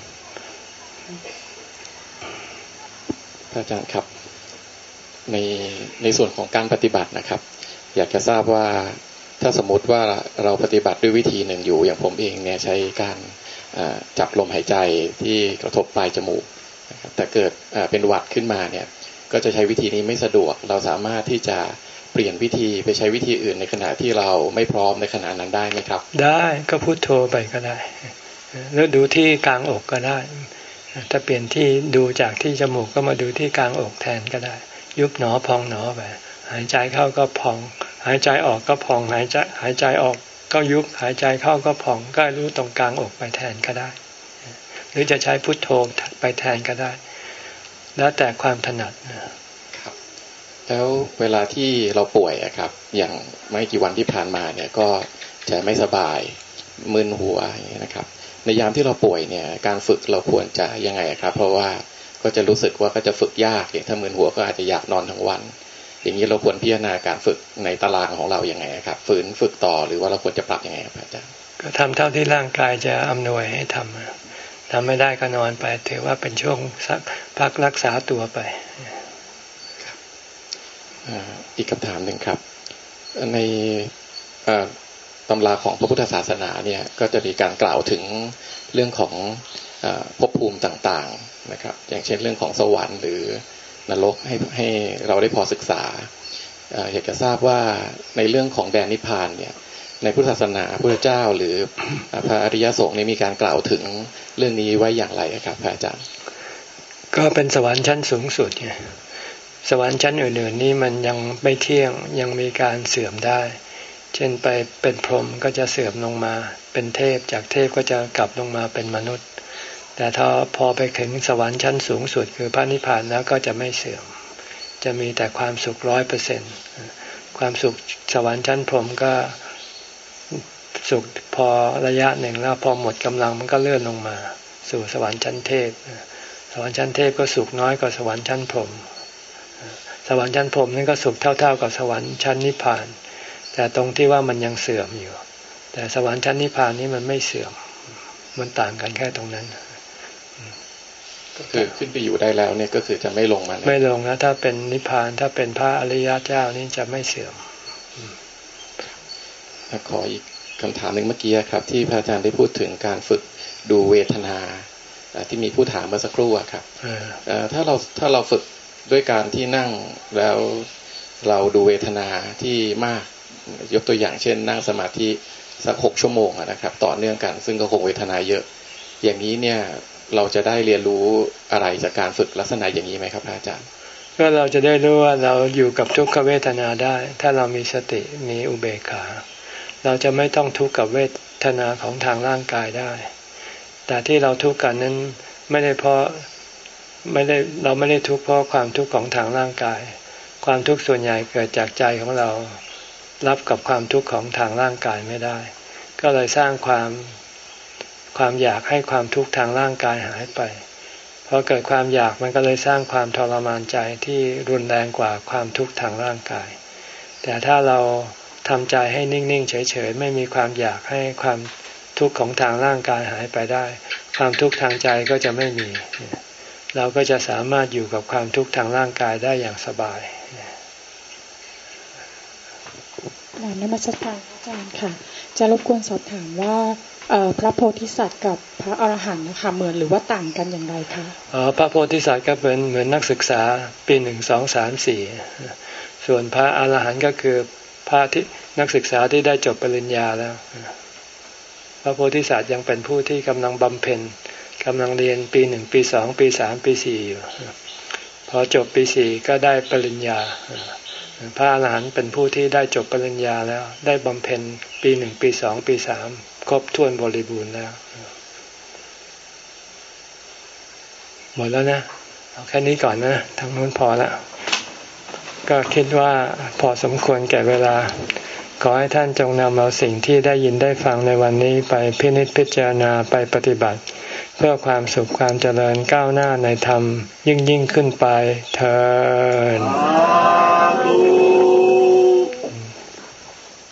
อาจารย์ครับในในส่วนของการปฏิบัตินะครับอยากจะทราบว่าถ้าสมมติว่าเราปฏิบัติด้วยวิธีหนึ่งอยู่อย่างผมเองเนี่ยใช้การจับลมหายใจที่กระทบปลายจมูกแต่เกิดเป็นหวัดขึ้นมาเนี่ยก็จะใช้วิธีนี้ไม่สะดวกเราสามารถที่จะเปลี่ยนวิธีไปใช้วิธีอื่นในขณะที่เราไม่พร้อมในขณะนั้นได้ไหมครับได้ก็พุทโธไปก็ได้หรือดูที่กลางอกก็ได้ถ้าเปลี่ยนที่ดูจากที่จมูกก็มาดูที่กลางอกแทนก็ได้ยุบหนอพองหนอไปหายใจเข้าก็พองหายใจออกก็พองหายใจหายใจออกก็ยุบหายใจเข้าก็พองก็รู้ตรงกลางอกไปแทนก็ได้หรือจะใช้พุทโธไปแทนก็ได้แล้วแต่ความถนัดครับแล้วเวลาที่เราป่วยอะครับอย่างไม่กี่วันที่ผ่านมาเนี่ยก็จะไม่สบายมึนหัวอย่างนี้นะครับในยามที่เราป่วยเนี่ยการฝึกเราควรจะยังไงครับเพราะว่าก็จะรู้สึกว่าก็จะฝึกยากอย่างถ้ามึนหัวก็อาจจะอยากนอนทั้งวันอย่างนี้เราควรพิจารณาการฝึกในตารางของเราอย่างไงครับฝืนฝึกต่อหรือว่าเราควรจะปรับยังไงครับอาจารย์ก็ทำเท่าที่ร่างกายจะอำนวยให้ทำทำไม่ได้ก็นอนไปถือว่าเป็นช่วงพักรักษาตัวไปอีกคำถามหนึ่งครับในตำราของพระพุทธศาสนาเนี่ยก็จะมีการกล่าวถึงเรื่องของภพภูมิต่างๆนะครับอย่างเช่นเรื่องของสวรรค์หรือนรกให้ให้เราได้พอศึกษาอยากจะทราบว่าในเรื่องของแดนนิพพานเนี่ยในพุทธศาสนาพระพุทธเจ้าหรือพระอริยสงฆ์นี่มีการกล่าวถึงเรื่องนี้ไว้อย่างไรครับพระอาจารย์ก็เป็นสวรรค์ชั้นสูงสุดไงสวรรค์ชั้นอื่นๆนี่มันยังไม่เที่ยงยังมีการเสื่อมได้เช่นไปเป็นพรหมก็จะเสื่อมลงมาเป็นเทพจากเทพก็จะกลับลงมาเป็นมนุษย์แต่ถ้าพอไปถึงสวรรค์ชั้นสูงสุดคือพระนิพพานแล้วก็จะไม่เสื่อมจะมีแต่ความสุขร้อยเปอร์เซ็นต์ความสุขสวรรค์ชั้นพรหมก็สุขพอระยะหนึ่งแล้วพอหมดกำลังมันก็เลื่อนลงมาสู่สวรรค์ชั้นเทพสวรรค์ชั้นเทพก็สุขน้อยกว่าสวรรค์ชั้นพรหมสวรรค์ชั้นพรหมนั่นก็สุขเท่าๆกับสวรรค์ชั้นนิพพานแต่ตรงที่ว่ามันยังเสื่อมอยู่แต่สวรรค์ชั้นนิพพานนี้มันไม่เสื่อมมันต่างกันแค่ตรงนั้นก็คือขึ้นไปอยู่ได้แล้วเนี่ยก็คือจะไม่ลงมาไม่ลงนะถ้าเป็นนิพพานถ้าเป็นพระอริยเจ้านี่จะไม่เสื่อมขออีกคำถามหนึ่งเมื่อกี้ครับที่พระอาจารย์ได้พูดถึงการฝึกดูเวทนาที่มีผู้ถามเมื่อสักครู่ครับถ้าเราถ้าเราฝึกด้วยการที่นั่งแล้วเราดูเวทนาที่มากยกตัวอย่างเช่นนั่งสมาธิสักหกชั่วโมงนะครับต่อเนื่องกันซึ่งก็คงเวทนาเยอะอย่างนี้เนี่ยเราจะได้เรียนรู้อะไรจากการฝึกลักษณะอย่างนี้ไหมครับอาจารย์ก็เราจะได้รู้ว่าเราอยู่กับทุกขเวทนาได้ถ้าเรามีสติมีอุเบกขาเราจะไม่ต้องทุกข์กับเวทนาของทางร่างกายได้แต่ที่เราทุกข์กันนั้นไม่ได้เพราะไม่ได้เราไม่ได้ทุกข์เพราะความทุกข์ของทางร่างกายความทุกข์ส่วนใหญ่เกิดจากใจของเรารับกับความทุกข์ของทางร่างกายไม่ได้ก็เลยสร้างความความอยากให้ความทุกข์ทางร่างกายหายไปพอเกิดความอยากมันก็เลยสร้างความทรมานใจที่รุนแรงกว่าความทุกข์ทางร่างกายแต่ถ้าเราทำใจให้นิ่งๆเฉยๆไม่มีความอยากให้ความทุกข์ของทางร่างกายหายไปได้ความทุกข์ทางใจก็จะไม่มีเราก็จะสามารถอยู่กับความทุกข์ทางร่างกายได้อย่างสบายกราบนมัสการอาจารย์ค่ะจะรบกวนสอบถามว่าพระโพธิสัตว์กับพระอรหันต์นะคะเหมือนหรือว่าต่างกันอย่างไรคะอ๋อพระโพธิสัตว์ก็เป็นเหมือนนักศึกษาปีหนึ่งสองสามสี่ส่วนพระอรหันต์ก็คือพระที่นักศึกษาที่ได้จบปริญญาแล้วพระโพธิสัตว์ยังเป็นผู้ที่กำลังบำเพ็ญกำลังเรียนปีหนึ่งปีสองปีสามปีสี่อยู่พอจบปีสี่ก็ได้ปริญญาพระอรหันต์เป็นผู้ที่ได้จบปริญญาแล้วได้บำเพ็ญปีหนึ่งปีสองปีสามครบถ้วนบริบูรณ์แล้วหมดแล้วนะเอาแค่นี้ก่อนนะทางนู้นพอละก็คิดว่าพอสมควรแก่เวลาขอให้ท่านจงนำเอาสิ่งที่ได้ยินได้ฟังในวันนี้ไปพินิจพิจารณาไปปฏิบัติเพื่อความสุขความเจริญก้าวหน้าในธรรมยิ่งยิ่งขึ้นไปเทอญ